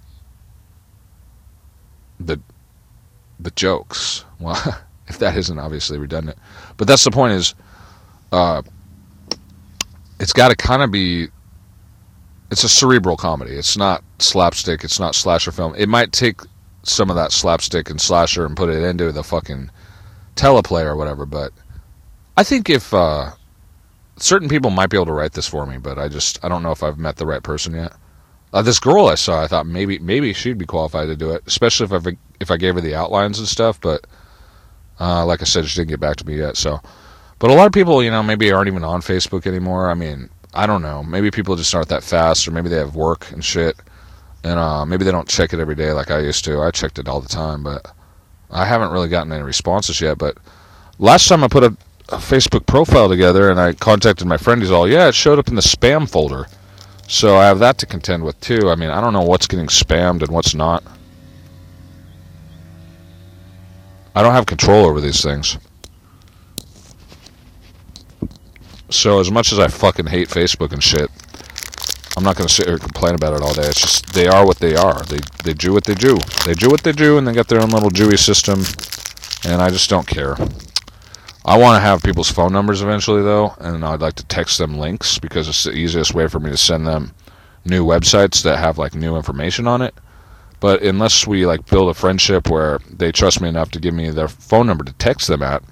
the, the jokes. Well, if that isn't obviously redundant. But that's the point is, uh, it's got to kind of be, it's a cerebral comedy. It's not slapstick. It's not slasher film. It might take some of that slapstick and slasher and put it into the fucking teleplay or whatever, but I think if, uh, certain people might be able to write this for me, but I just, I don't know if I've met the right person yet. Uh, this girl I saw, I thought maybe maybe she'd be qualified to do it, especially if I, if I gave her the outlines and stuff, but Uh, like I said, she didn't get back to me yet. So, but a lot of people, you know, maybe aren't even on Facebook anymore. I mean, I don't know. Maybe people just aren't that fast, or maybe they have work and shit, and uh, maybe they don't check it every day like I used to. I checked it all the time, but I haven't really gotten any responses yet. But last time I put a, a Facebook profile together and I contacted my friend, he's all, yeah, it showed up in the spam folder. So I have that to contend with too. I mean, I don't know what's getting spammed and what's not. I don't have control over these things. So as much as I fucking hate Facebook and shit, I'm not going to sit here and complain about it all day. It's just, they are what they are. They they do what they do. They do what they do, and they got their own little Jewy system, and I just don't care. I want to have people's phone numbers eventually, though, and I'd like to text them links, because it's the easiest way for me to send them new websites that have, like, new information on it. But unless we, like, build a friendship where they trust me enough to give me their phone number to text them at,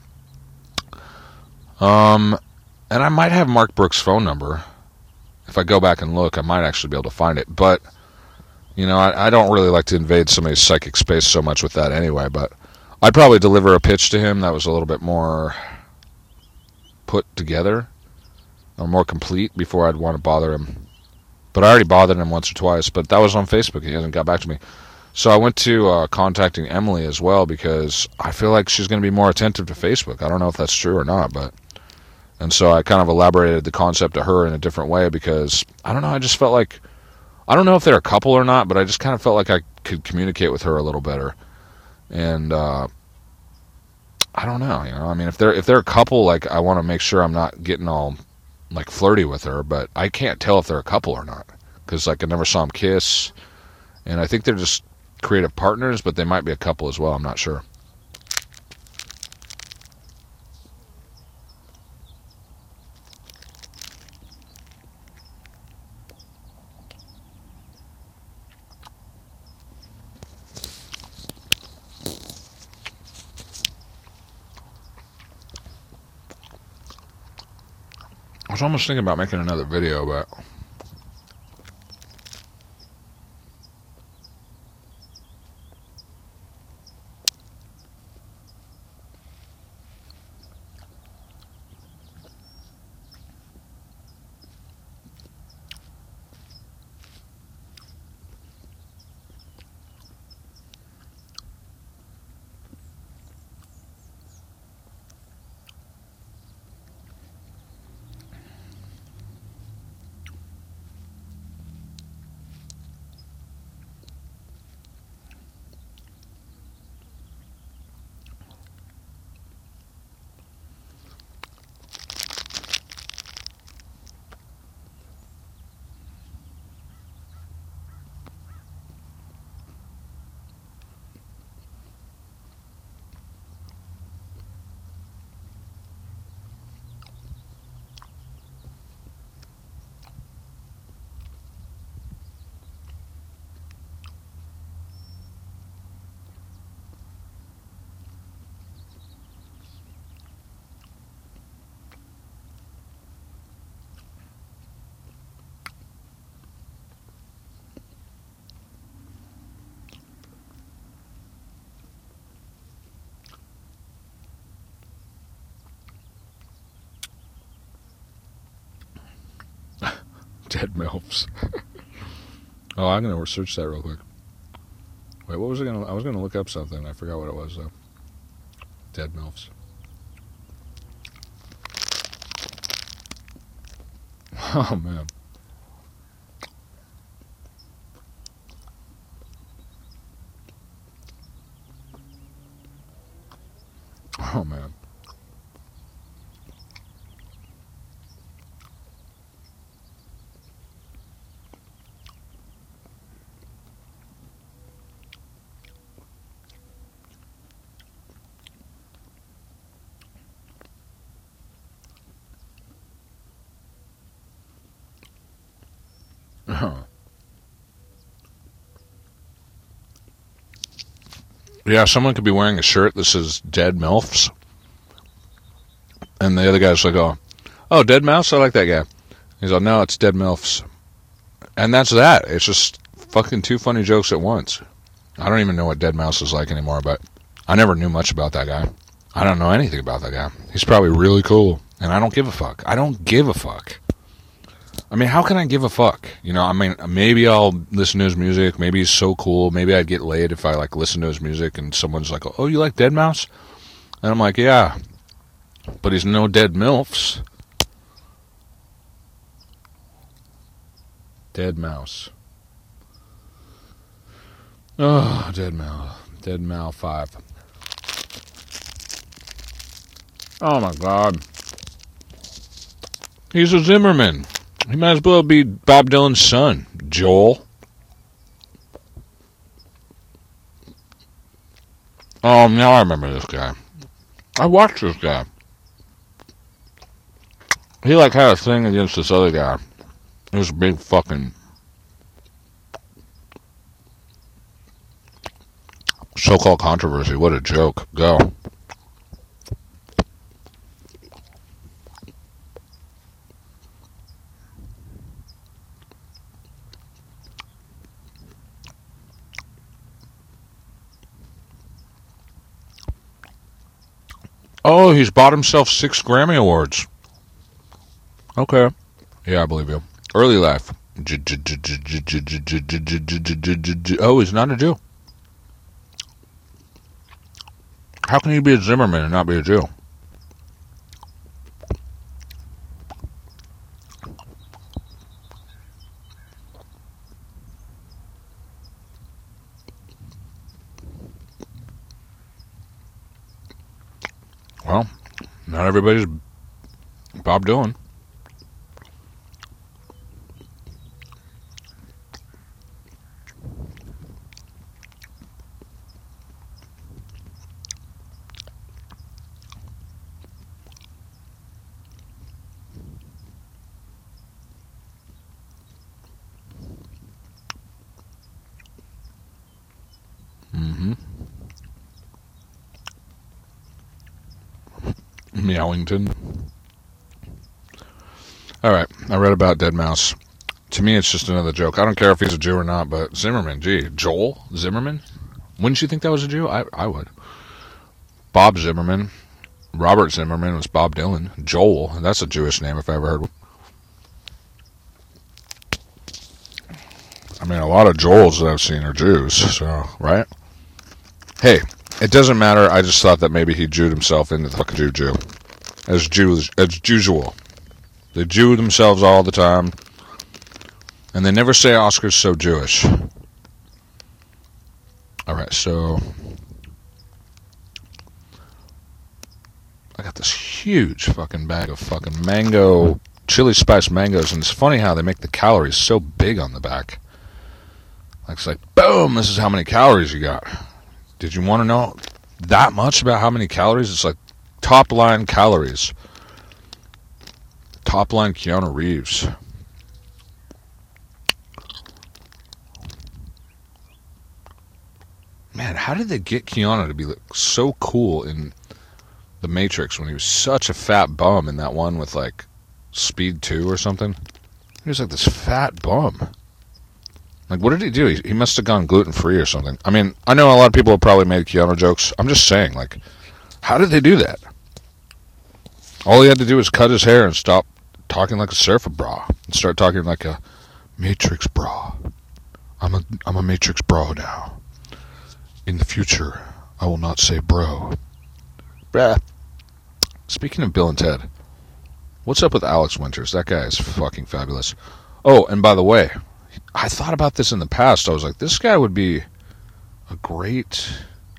um, and I might have Mark Brooks' phone number. If I go back and look, I might actually be able to find it. But, you know, I, I don't really like to invade somebody's psychic space so much with that anyway. But I'd probably deliver a pitch to him that was a little bit more put together, or more complete, before I'd want to bother him. But I already bothered him once or twice, but that was on Facebook. He hasn't got back to me. So I went to uh, contacting Emily as well, because I feel like she's going to be more attentive to Facebook. I don't know if that's true or not, but... And so I kind of elaborated the concept to her in a different way, because, I don't know, I just felt like... I don't know if they're a couple or not, but I just kind of felt like I could communicate with her a little better. And, uh... I don't know, you know? I mean, if they're, if they're a couple, like, I want to make sure I'm not getting all... like, flirty with her, but I can't tell if they're a couple or not, because, like, I never saw them kiss, and I think they're just creative partners, but they might be a couple as well. I'm not sure. I was almost thinking about making another video, but Dead MILFs. Oh, I'm gonna search that real quick. Wait, what was I gonna? I was gonna look up something. I forgot what it was though. Dead MILFs. Oh man. Oh man. Yeah, someone could be wearing a shirt that says Dead MILFs. And the other guy's like, oh, oh, Dead Mouse? I like that guy. He's like, no, it's Dead MILFs. And that's that. It's just fucking two funny jokes at once. I don't even know what Dead Mouse is like anymore, but I never knew much about that guy. I don't know anything about that guy. He's probably really cool. And I don't give a fuck. I don't give a fuck. I mean, how can I give a fuck? You know, I mean, maybe I'll listen to his music. Maybe he's so cool. Maybe I'd get laid if I, like, listen to his music and someone's like, oh, you like Dead Mouse? And I'm like, yeah. But he's no Dead MILFs. Dead Mouse. Oh, Dead Mouse. Dead Mouse five. Oh, my God. He's a Zimmerman. He might as well be Bob Dylan's son, Joel. Oh, now I remember this guy. I watched this guy. He, like, had a thing against this other guy. It was a big fucking so-called controversy. What a joke. Go. Oh, he's bought himself six Grammy Awards. Okay. Yeah, I believe you. Early life. Oh, he's not a Jew. How can he be a Zimmerman and not be a Jew? Well, not everybody's Bob Dylan. Mm-hmm. Meowington. Alright, I read about Dead Mouse. To me, it's just another joke. I don't care if he's a Jew or not, but Zimmerman, gee. Joel Zimmerman? Wouldn't you think that was a Jew? I, I would. Bob Zimmerman. Robert Zimmerman was Bob Dylan. Joel, that's a Jewish name if I ever heard one. I mean, a lot of Joels that I've seen are Jews, so, right? Hey, it doesn't matter. I just thought that maybe he Jewed himself into the fucking Jew Jew. As Jews, as usual. They Jew themselves all the time. And they never say Oscar's so Jewish. Alright, so I got this huge fucking bag of fucking mango, chili spice mangoes, and it's funny how they make the calories so big on the back. Like, it's like, boom, this is how many calories you got. Did you want to know that much about how many calories? It's like top line calories. Top line Keanu Reeves. Man, how did they get Keanu to be like, so cool in The Matrix when he was such a fat bum in that one with like Speed two or something? He was like this fat bum. Like, what did he do? He, he must have gone gluten-free or something. I mean, I know a lot of people have probably made Keanu jokes. I'm just saying, like, how did they do that? All he had to do was cut his hair and stop talking like a surfer bra and start talking like a Matrix bra. I'm a I'm a Matrix bro now. In the future, I will not say bro. Bruh. Speaking of Bill and Ted, what's up with Alex Winters? That guy is fucking fabulous. Oh, and by the way, I thought about this in the past. I was like, this guy would be a great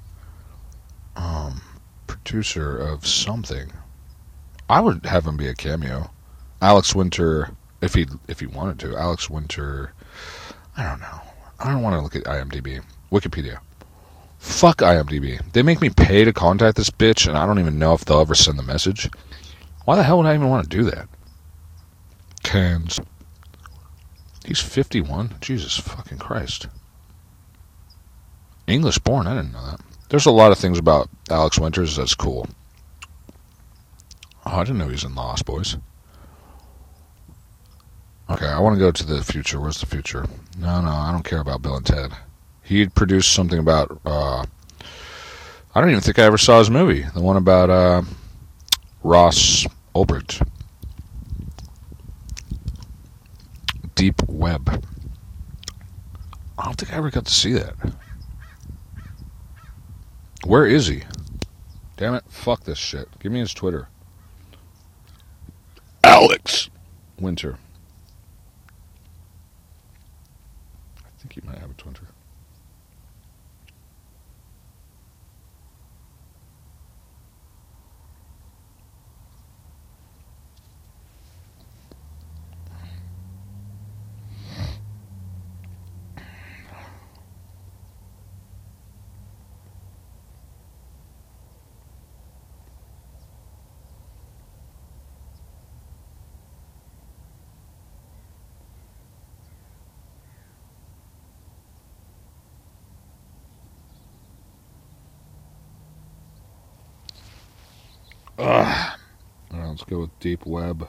um, producer of something. I would have him be a cameo. Alex Winter, if he if he wanted to. Alex Winter, I don't know. I don't want to look at IMDb. Wikipedia. Fuck IMDb. They make me pay to contact this bitch, and I don't even know if they'll ever send the message. Why the hell would I even want to do that? Cans. He's fifty-one? Jesus fucking Christ. English born, I didn't know that. There's a lot of things about Alex Winters that's cool. Oh, I didn't know he was in Lost Boys. Okay, I want to go to the future. Where's the future? No, no, I don't care about Bill and Ted. He'd produced something about, uh, I don't even think I ever saw his movie. The one about, uh, Ross Ulbricht. Deep Web. I don't think I ever got to see that. Where is he? Damn it, fuck this shit. Give me his Twitter. Alex Winter. I think he might have a Twitter. Ugh. All right, let's go with Deep Web.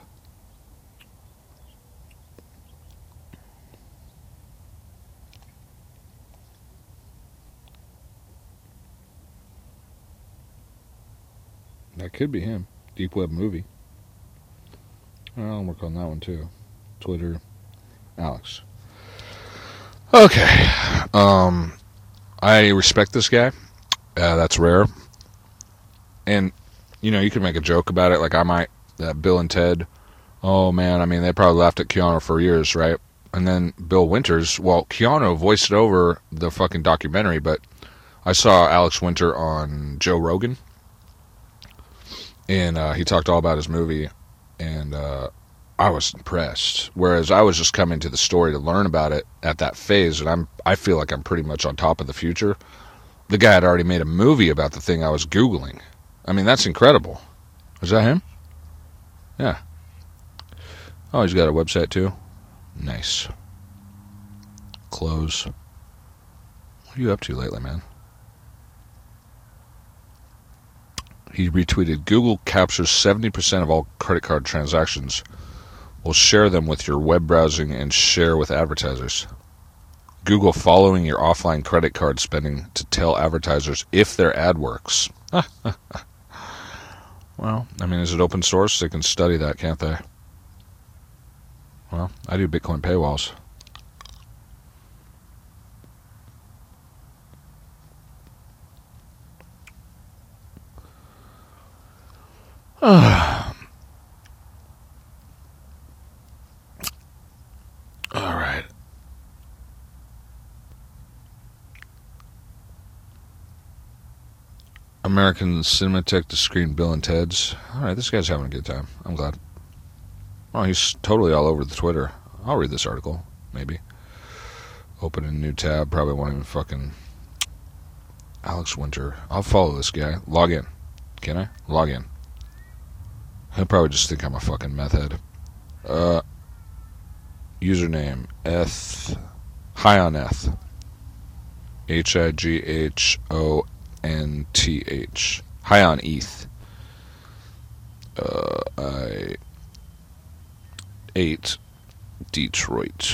That could be him. Deep Web movie. I'll work on that one too. Twitter. Alex. Okay. Um, I respect this guy. Uh, that's rare. And you know, you can make a joke about it, like I might, uh, Bill and Ted, oh man, I mean, they probably laughed at Keanu for years, right? And then Bill Winters, well, Keanu voiced over the fucking documentary, but I saw Alex Winter on Joe Rogan, and uh, he talked all about his movie, and uh, I was impressed. Whereas I was just coming to the story to learn about it at that phase, and I'm I feel like I'm pretty much on top of the future. The guy had already made a movie about the thing I was Googling. I mean, that's incredible. Is that him? Yeah. Oh, he's got a website too? Nice. Close. What are you up to lately, man? He retweeted, Google captures seventy percent of all credit card transactions. Will share them with your web browsing and share with advertisers. Google following your offline credit card spending to tell advertisers if their ad works. Well, I mean, is it open source? They can study that, can't they? Well, I do Bitcoin paywalls. All right. American Cinematheque to screen Bill and Ted's. Alright, this guy's having a good time. I'm glad. Oh, he's totally all over the Twitter. I'll read this article, maybe. Open a new tab. Probably won't even fucking... Alex Winter. I'll follow this guy. Log in. Can I? Log in. He'll probably just think I'm a fucking meth head. Uh, username. Eth. High on Eth. H I G H O N T H. High on E T H. Uh, I... eight. Detroit.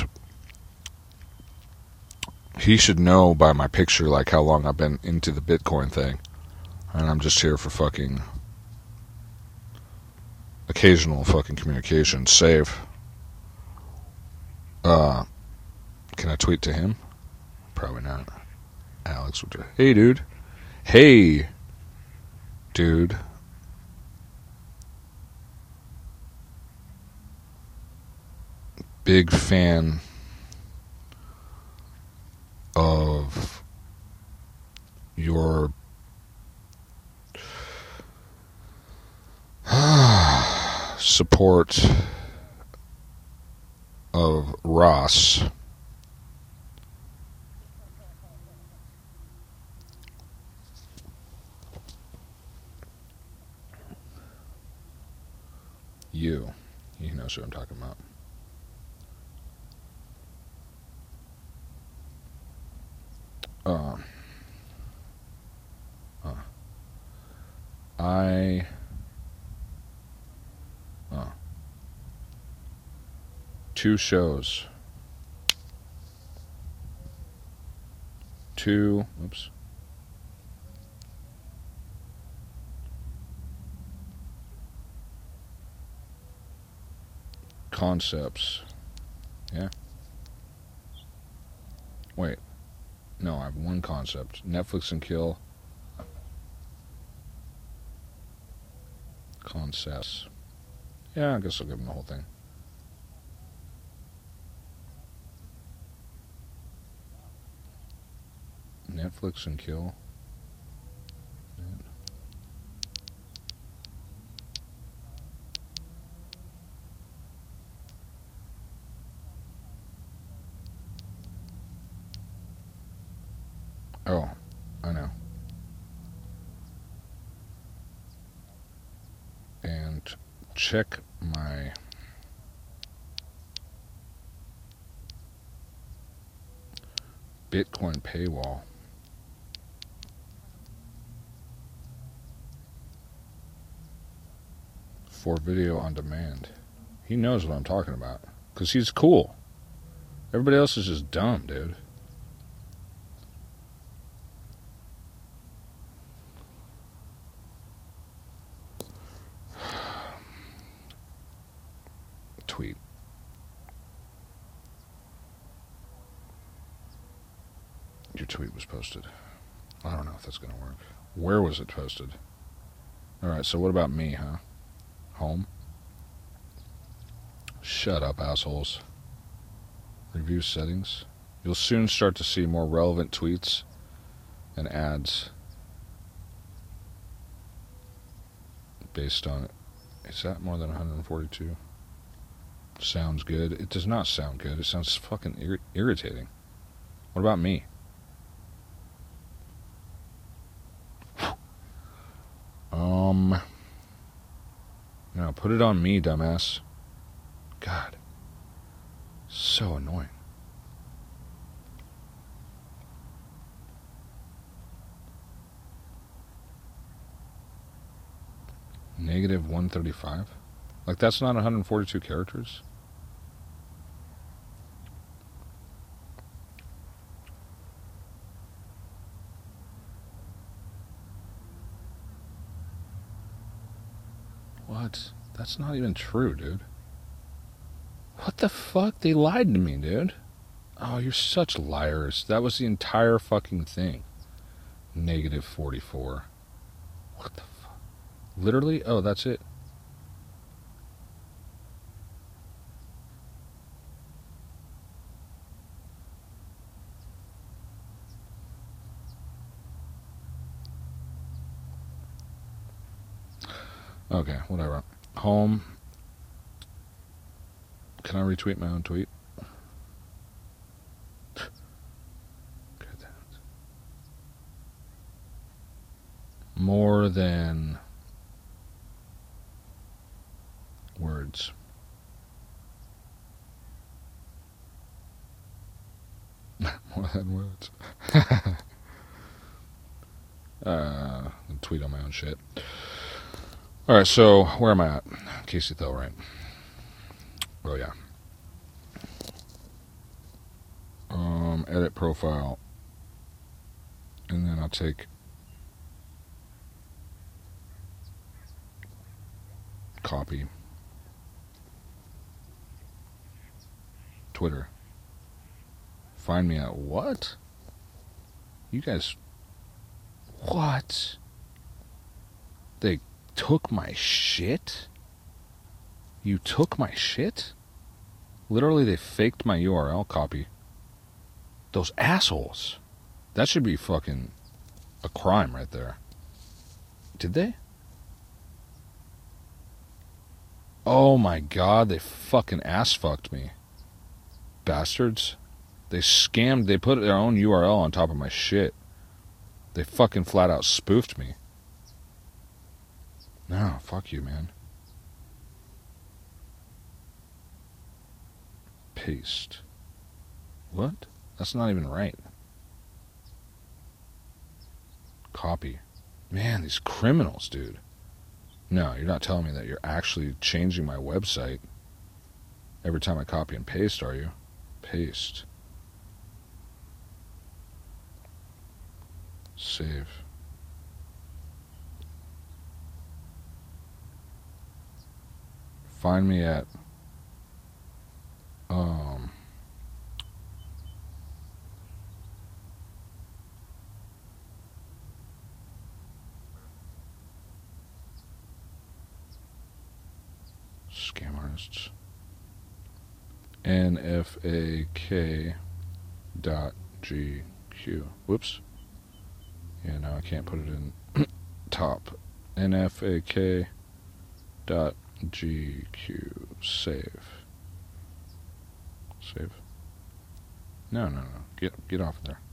He should know by my picture, like, how long I've been into the Bitcoin thing. And I'm just here for fucking... occasional fucking communication. Save. Uh, can I tweet to him? Probably not. Alex would do. Hey, dude. Hey, dude. Big fan of your support of Ross. You. He knows who I'm talking about. Uh, uh, I uh, two shows. Two, oops. Concepts. Yeah. Wait. No, I have one concept. Netflix and kill. Concepts. Yeah, I guess I'll give them the whole thing. Netflix and kill. Oh, I know. And check my Bitcoin paywall. For video on demand. He knows what I'm talking about. Because he's cool. Everybody else is just dumb, dude. Tweet. Your tweet was posted. I don't know if that's going to work. Where was it posted? Alright, so what about me, huh? Home? Shut up, assholes. Review settings. You'll soon start to see more relevant tweets and ads based on it. Is that more than one hundred forty-two? Sounds good. It does not sound good. It sounds fucking ir- irritating. What about me? Um... No, put it on me, dumbass. God. So annoying. Negative one thirty-five? Like, that's not one hundred forty-two characters? What? That's not even true, dude. What the fuck? They lied to me, dude. Oh, you're such liars. That was the entire fucking thing. Negative forty-four. What the fuck? Literally? Oh, that's it. Okay, whatever. Home. Can I retweet my own tweet? More than words. More than words. uh, tweet on my own shit. Alright, so where am I at? Casey Thill, right? Oh, yeah. Um, edit profile. And then I'll take copy. Twitter. Find me at what? You guys... What? They took my shit? You took my shit? Literally, they faked my U R L copy. Those assholes. That should be fucking a crime right there. Did they? Oh my god, they fucking ass fucked me. Bastards. They scammed, they put their own U R L on top of my shit. They fucking flat out spoofed me. No, fuck you, man. Paste. What? That's not even right. Copy. Man, these criminals, dude. No, you're not telling me that you're actually changing my website every time I copy and paste, are you? Paste. Save. Find me at um scam artists. N F A K dot G Q. Whoops. Yeah, no, I can't put it in top. N F A K dot G Q. Save. Save. No, no, no. Get get off of there.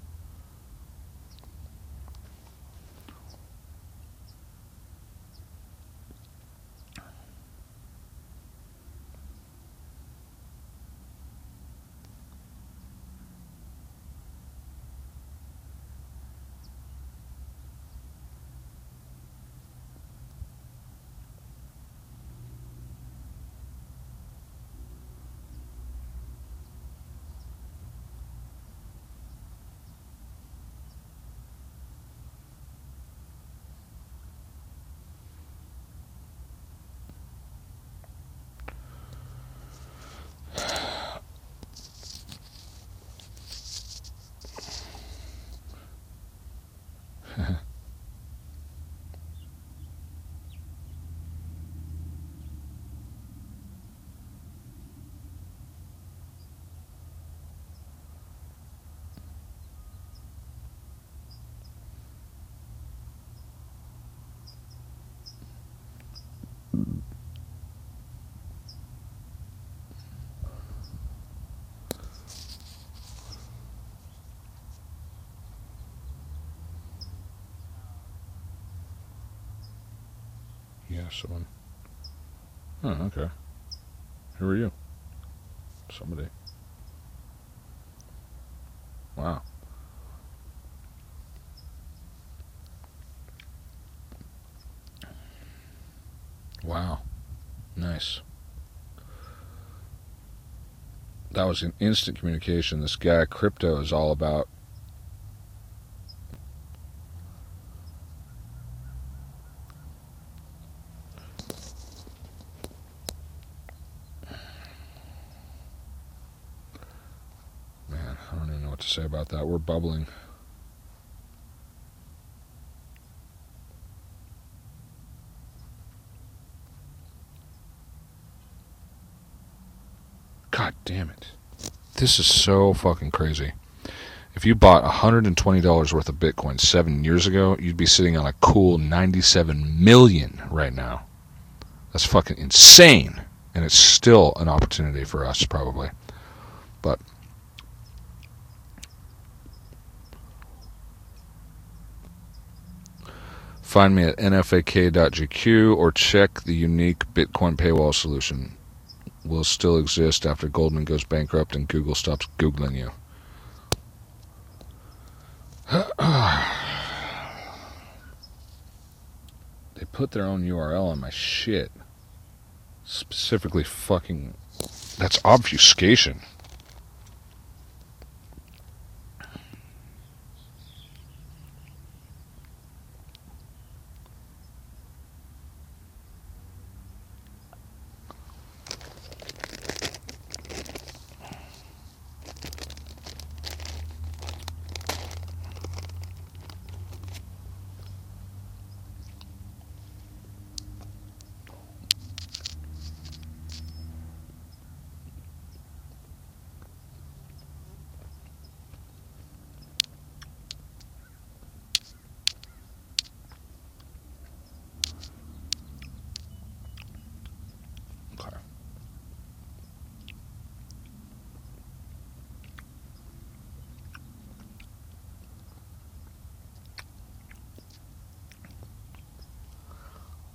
Yeah, someone. Oh, okay. Who are you? Somebody. Wow. Wow. Nice. That was an instant communication. This guy, Crypto, is all about to say about that. We're bubbling. God damn it. This is so fucking crazy. If you bought one hundred twenty dollars worth of Bitcoin seven years ago, you'd be sitting on a cool ninety-seven million right now. That's fucking insane. And it's still an opportunity for us, probably. But find me at N F A K dot G Q or check the unique Bitcoin paywall solution. Will still exist after Goldman goes bankrupt and Google stops Googling you. They put their own U R L on my shit. Specifically fucking... That's obfuscation.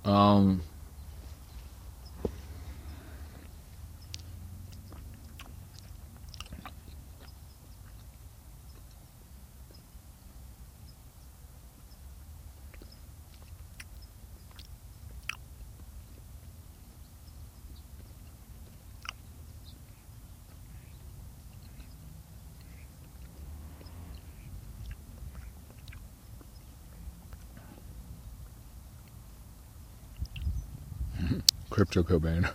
Um, Crypto Cobain.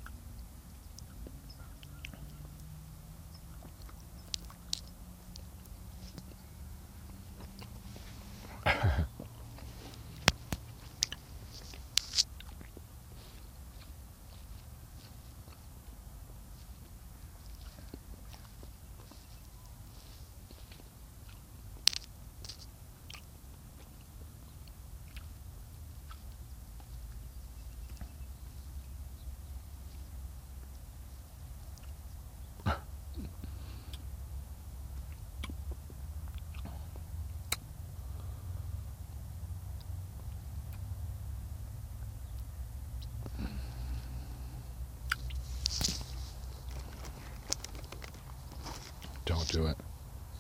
Don't do it.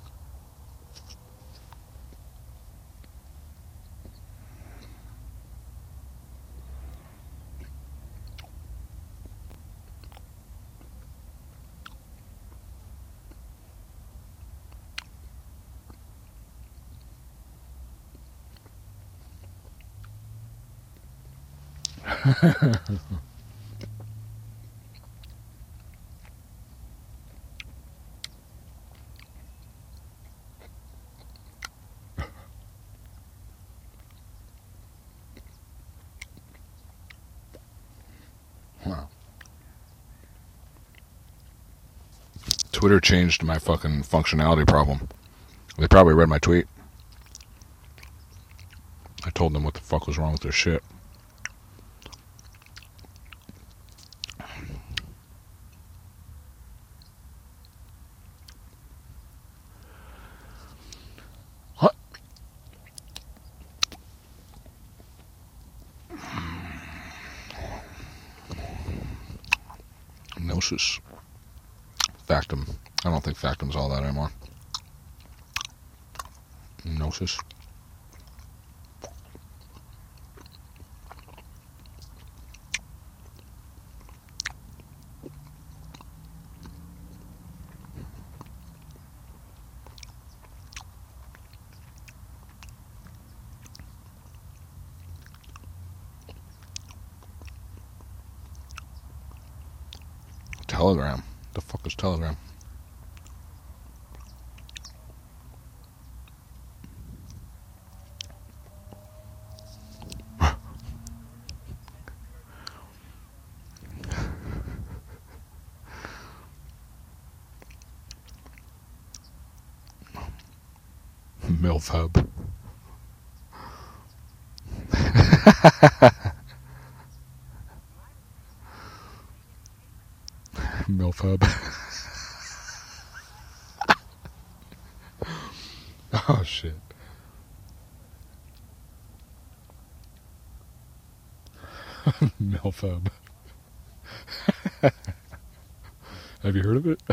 Wow. Twitter changed my fucking functionality problem. They probably read my tweet. I told them what the fuck was wrong with their shit. What? Gnosis. Factum. I don't think Factum's all that anymore. Gnosis. Telegram. The fuck is Telegram? MILF Hub. MILF Hub. Oh shit. MILF Hub. Have you heard of it?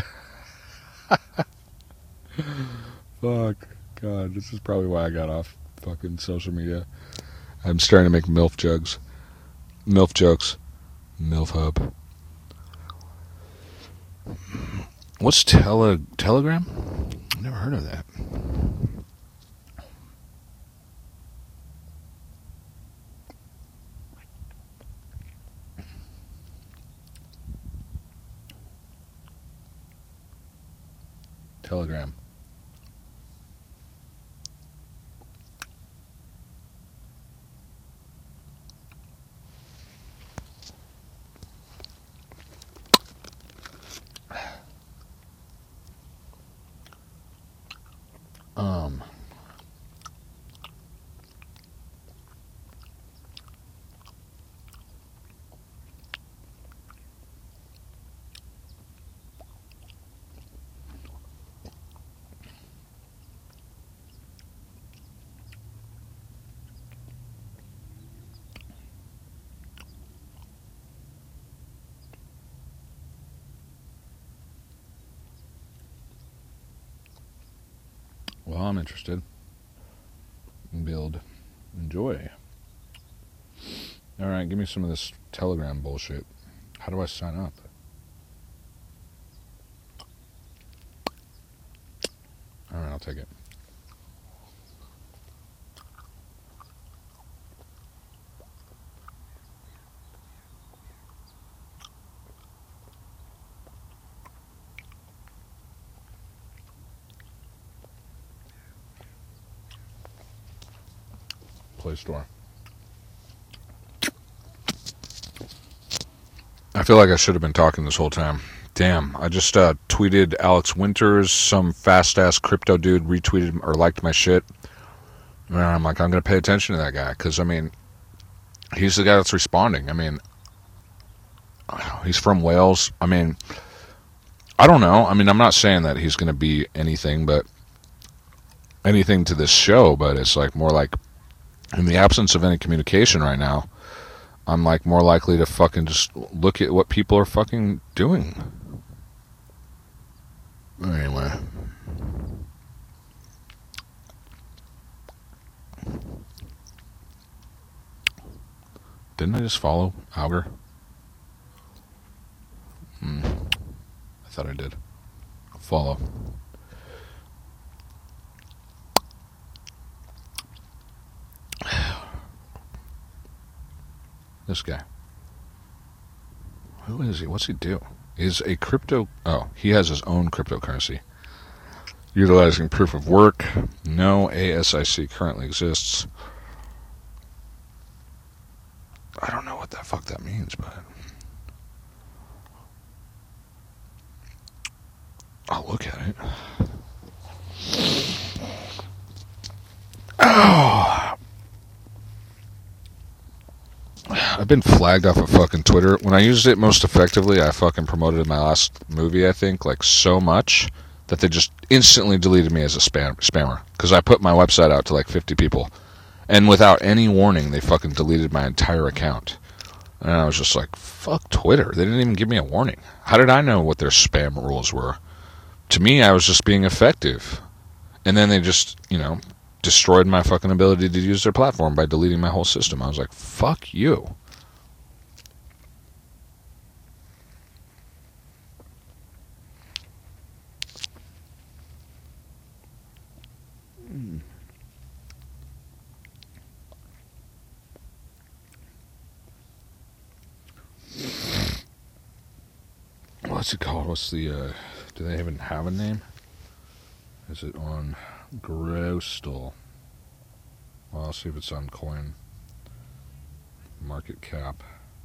Fuck. God, this is probably why I got off fucking social media. I'm starting to make MILF jokes. MILF jokes. MILF Hub. What's tele Telegram? I've never heard of that. Telegram. Um, Well, I'm interested. Build. Enjoy. Alright, give me some of this Telegram bullshit. How do I sign up? Alright, I'll take it. Play Store. I feel like I should have been talking this whole time. Damn, I just uh, tweeted Alex Winters, some fast-ass crypto dude retweeted or liked my shit. And I'm like, I'm going to pay attention to that guy. Because, I mean, he's the guy that's responding. I mean, he's from Wales. I mean, I don't know. I mean, I'm not saying that he's going to be anything, but anything to this show. But it's like more like, in the absence of any communication right now, I'm like more likely to fucking just look at what people are fucking doing. Anyway. Didn't I just follow Auger? Hmm. I thought I did. Follow. This guy. Who is he? What's he do? Is a crypto... Oh, he has his own cryptocurrency. Utilizing proof of work. No A S I C currently exists. I don't know what the fuck that means, but... I'll look at it. Oh... I've been flagged off of fucking Twitter. When I used it most effectively, I fucking promoted my last movie, I think, like so much that they just instantly deleted me as a spam spammer. Because I put my website out to like fifty people. And without any warning, they fucking deleted my entire account. And I was just like, fuck Twitter. They didn't even give me a warning. How did I know what their spam rules were? To me, I was just being effective. And then they just, you know, destroyed my fucking ability to use their platform by deleting my whole system. I was like, fuck you. What's it called? What's the, uh, do they even have a name? Is it on Grosstol? Well, I'll see if it's on Coin Market Cap.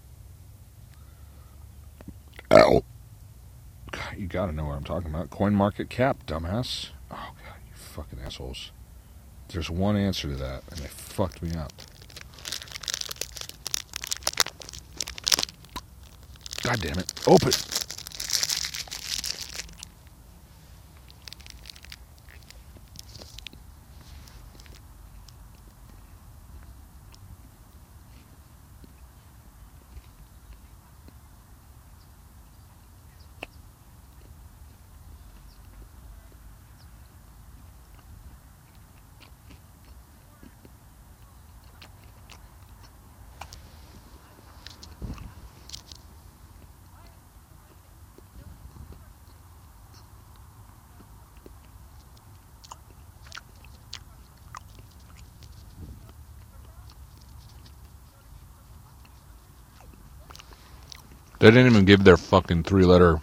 Ow. God, you gotta know what I'm talking about. Coin Market Cap, dumbass. Oh, God, you fucking assholes. There's one answer to that, and they fucked me up. God damn it. Open! They didn't even give their fucking three-letter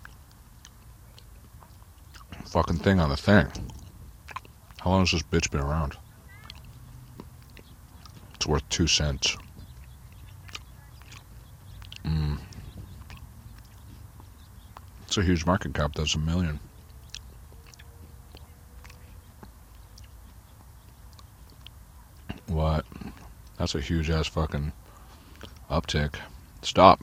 fucking thing on the thing. How long has this bitch been around? It's worth two cents. Mm. It's a huge market cap. That's a million. What? That's a huge-ass fucking uptick. Stop.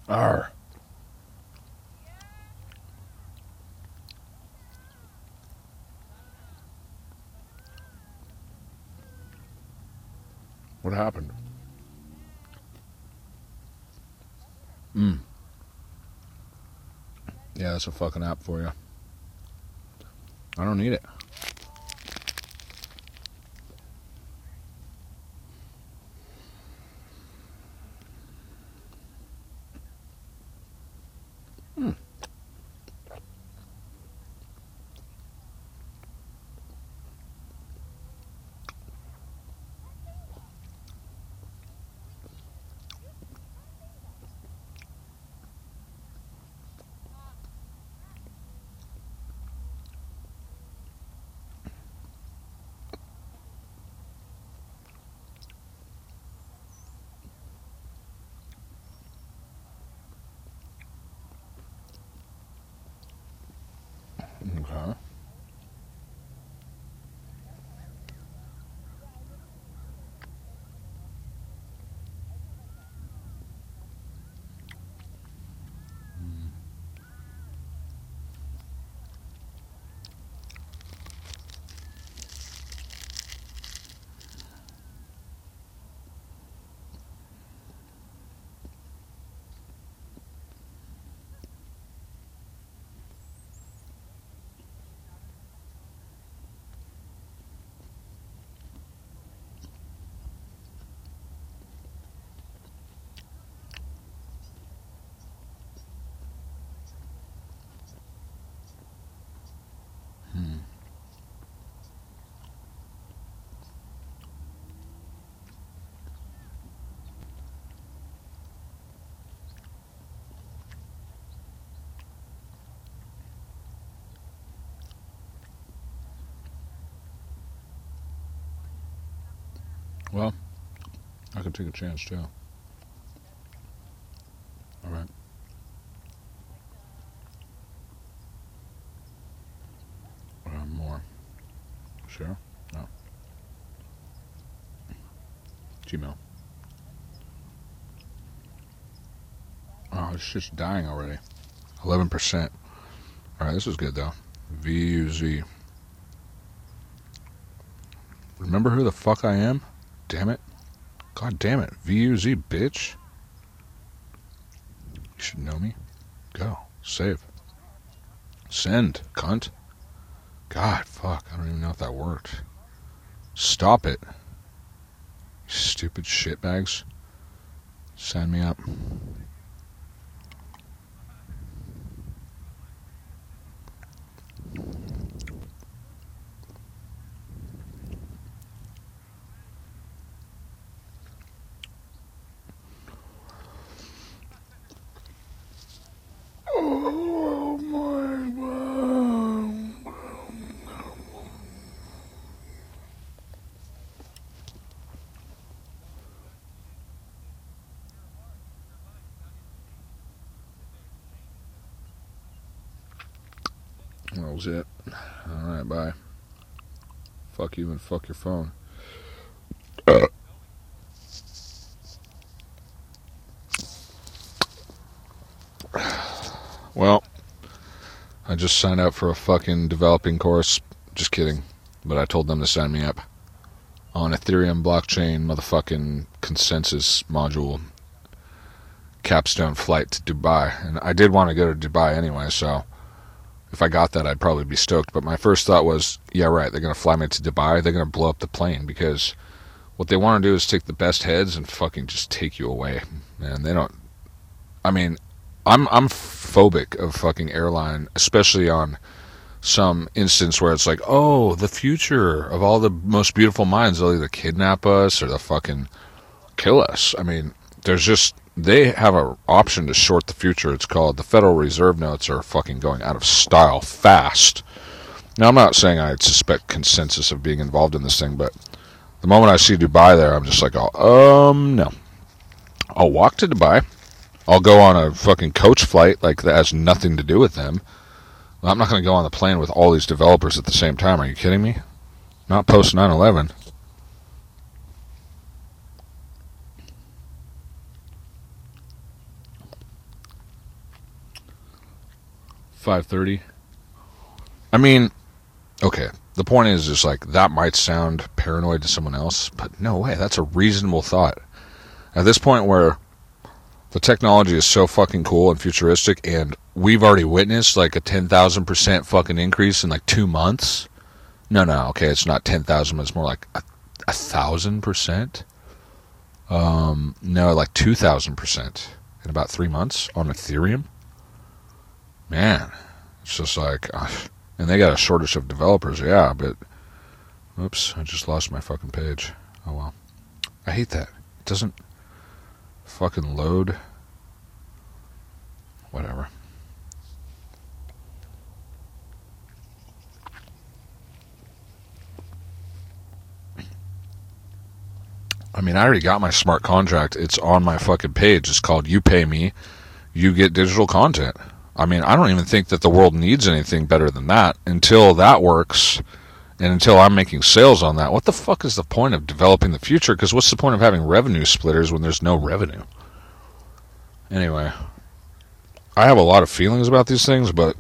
Arr. What happened? Hmm. Yeah, that's a fucking app for you. I don't need it. Hmm. Okay. Hmm. Well, I could take a chance too. All right. Uh, more. Sure. No. Gmail. Oh, it's just dying already. eleven percent. All right, this is good though. V U Z. Remember who the fuck I am? Damn it. God damn it. V U Z, bitch. You should know me. Go. Save. Send, cunt. God, fuck. I don't even know if that worked. Stop it. Stupid shitbags. Sign me up. Oh my God. That was it. Alright, bye. Fuck you and fuck your phone. Uh. Well, I just signed up for a fucking developing course. Just kidding. But I told them to sign me up on Ethereum blockchain motherfucking consensus module capstone flight to Dubai. And I did want to go to Dubai anyway, so if I got that, I'd probably be stoked. But my first thought was, yeah, right, they're going to fly me to Dubai. They're going to blow up the plane because what they want to do is take the best heads and fucking just take you away. Man, they don't... I mean, I'm I'm phobic of fucking airline, especially on some instance where it's like, oh, the future of all the most beautiful minds, they'll either kidnap us or they'll fucking kill us. I mean, there's just... They have an option to short the future. It's called the Federal Reserve notes are fucking going out of style fast. Now, I'm not saying I suspect consensus of being involved in this thing, but the moment I see Dubai there, I'm just like, oh, um, no. I'll walk to Dubai. I'll go on a fucking coach flight like that has nothing to do with them. I'm not going to go on the plane with all these developers at the same time. Are you kidding me? Not post nine eleven. five thirty. I mean, okay, the point is just like, that might sound paranoid to someone else, but no way, that's a reasonable thought. At this point where the technology is so fucking cool and futuristic, and we've already witnessed like a ten thousand percent fucking increase in like two months. No, no, okay, it's not ten thousand, but it's more like a, a thousand percent. Um, no, like two thousand percent in about three months on Ethereum. Man, it's just like, uh, and they got a shortage of developers, yeah, but, oops, I just lost my fucking page. Oh well. I hate that. It doesn't fucking load. Whatever. I mean, I already got my smart contract. It's on my fucking page. It's called You Pay Me, You Get Digital Content. I mean, I don't even think that the world needs anything better than that. Until that works, and until I'm making sales on that, what the fuck is the point of developing the future? Because what's the point of having revenue splitters when there's no revenue? Anyway, I have a lot of feelings about these things, but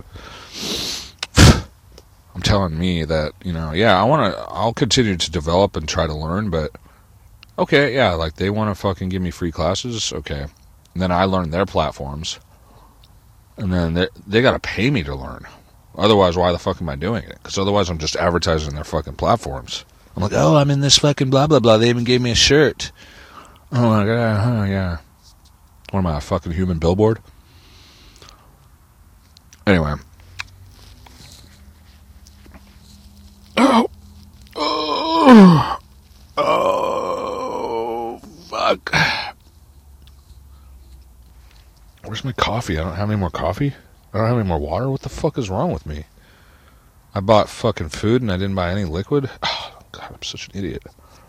I'm telling me that, you know, yeah, I want to, I'll continue to develop and try to learn, but okay, yeah, like they want to fucking give me free classes, okay. And then I learn their platforms. And then they, they got to pay me to learn. Otherwise, why the fuck am I doing it? Because otherwise I'm just advertising their fucking platforms. I'm like, oh, I'm in this fucking blah, blah, blah. They even gave me a shirt. Oh my god, huh, yeah. What am I, a fucking human billboard? Anyway. Oh. Oh. Oh. Fuck. Where's my coffee? I don't have any more coffee. I don't have any more water. What the fuck is wrong with me? I bought fucking food and I didn't buy any liquid. Oh, God, I'm such an idiot.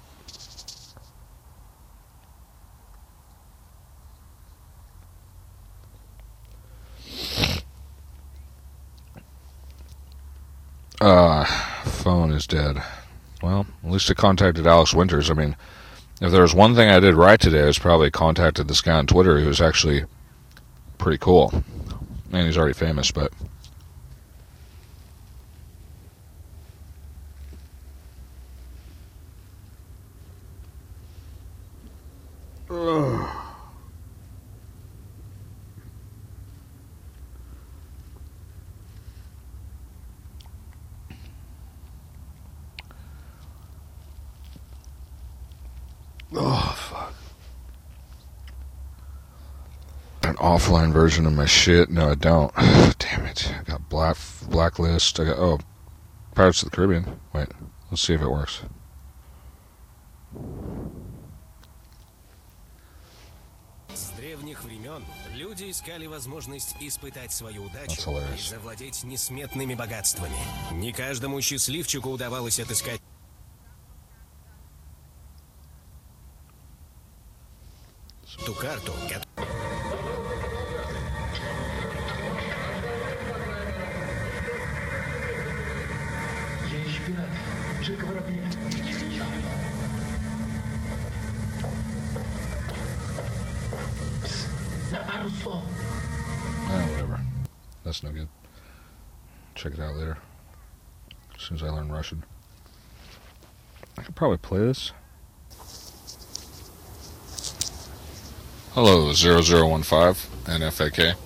Uh, phone is dead. Well, at least I contacted Alex Winters. I mean, if there was one thing I did right today, I was probably contacted this guy on Twitter who was actually pretty cool. And he's already famous, but Ugh. Oh, fuck. An offline version of my shit? No, I don't. Damn it. I got Black Blacklist. I got, oh, Pirates of the Caribbean. Wait, let's see if it works. С древних времен люди искали возможность испытать свою That's удачу hilarious. и завладеть несметными богатствами. Не каждому счастливчику удавалось отыскать ту карту, ко- Oh, whatever. That's no good. Check it out later. As soon as I learn Russian. I could probably play this. Hello, zero zero one five N F A K.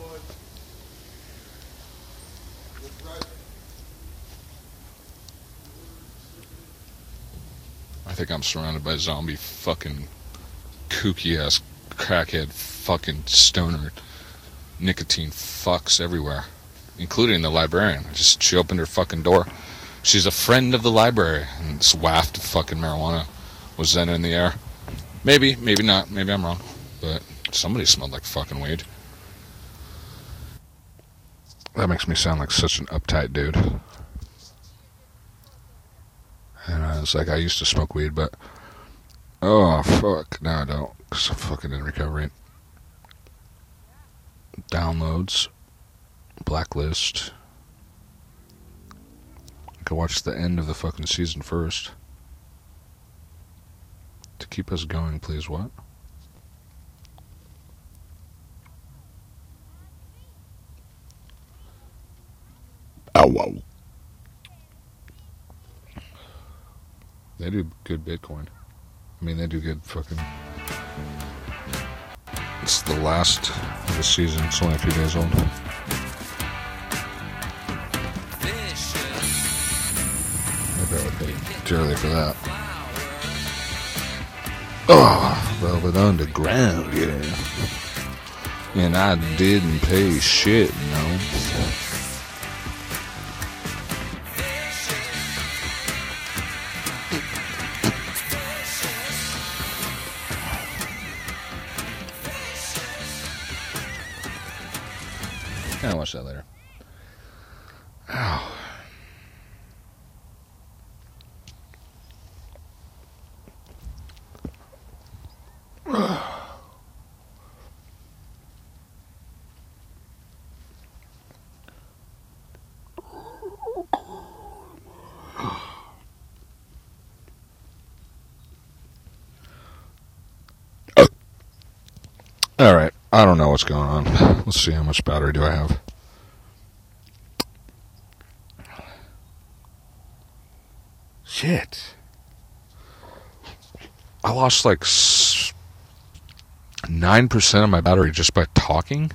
I think I'm surrounded by zombie fucking kooky ass crackhead fucking stoner nicotine fucks everywhere, including the librarian. Just she opened her fucking door. She's a friend of the library, and this waft of fucking marijuana was then in the air. Maybe, maybe not. Maybe I'm wrong, but somebody smelled like fucking weed. That makes me sound like such an uptight dude. And I was like, I used to smoke weed, but oh fuck, no I don't, because I'm fucking in recovery. Downloads, Blacklist. I could watch the end of the fucking season first. To keep us going, please, what? Oh, wow. They do good Bitcoin. I mean, they do good fucking... It's the last of the season. It's only a few days old. Maybe I would pay dearly for that. Oh, Velvet Underground, yeah. And I didn't pay shit, no. I'll watch that later. Ow. All right. I don't know what's going on. Let's see how much battery do I have. Shit. I lost like nine percent of my battery just by talking.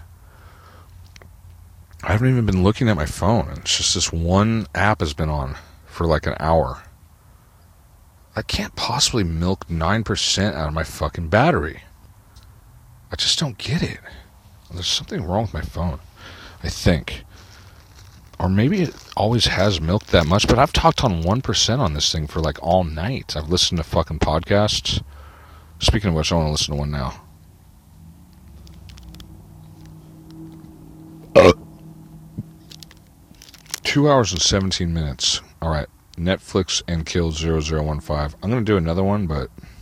I haven't even been looking at my phone. It's just this one app has been on for like an hour. I can't possibly milk nine percent out of my fucking battery. I just don't get it. There's something wrong with my phone, I think. Or maybe it always has milked that much, but I've talked on one percent on this thing for like all night. I've listened to fucking podcasts. Speaking of which, I want to listen to one now. Uh. Two hours and seventeen minutes. All right. Netflix and Killed zero zero one five. I'm going to do another one, but...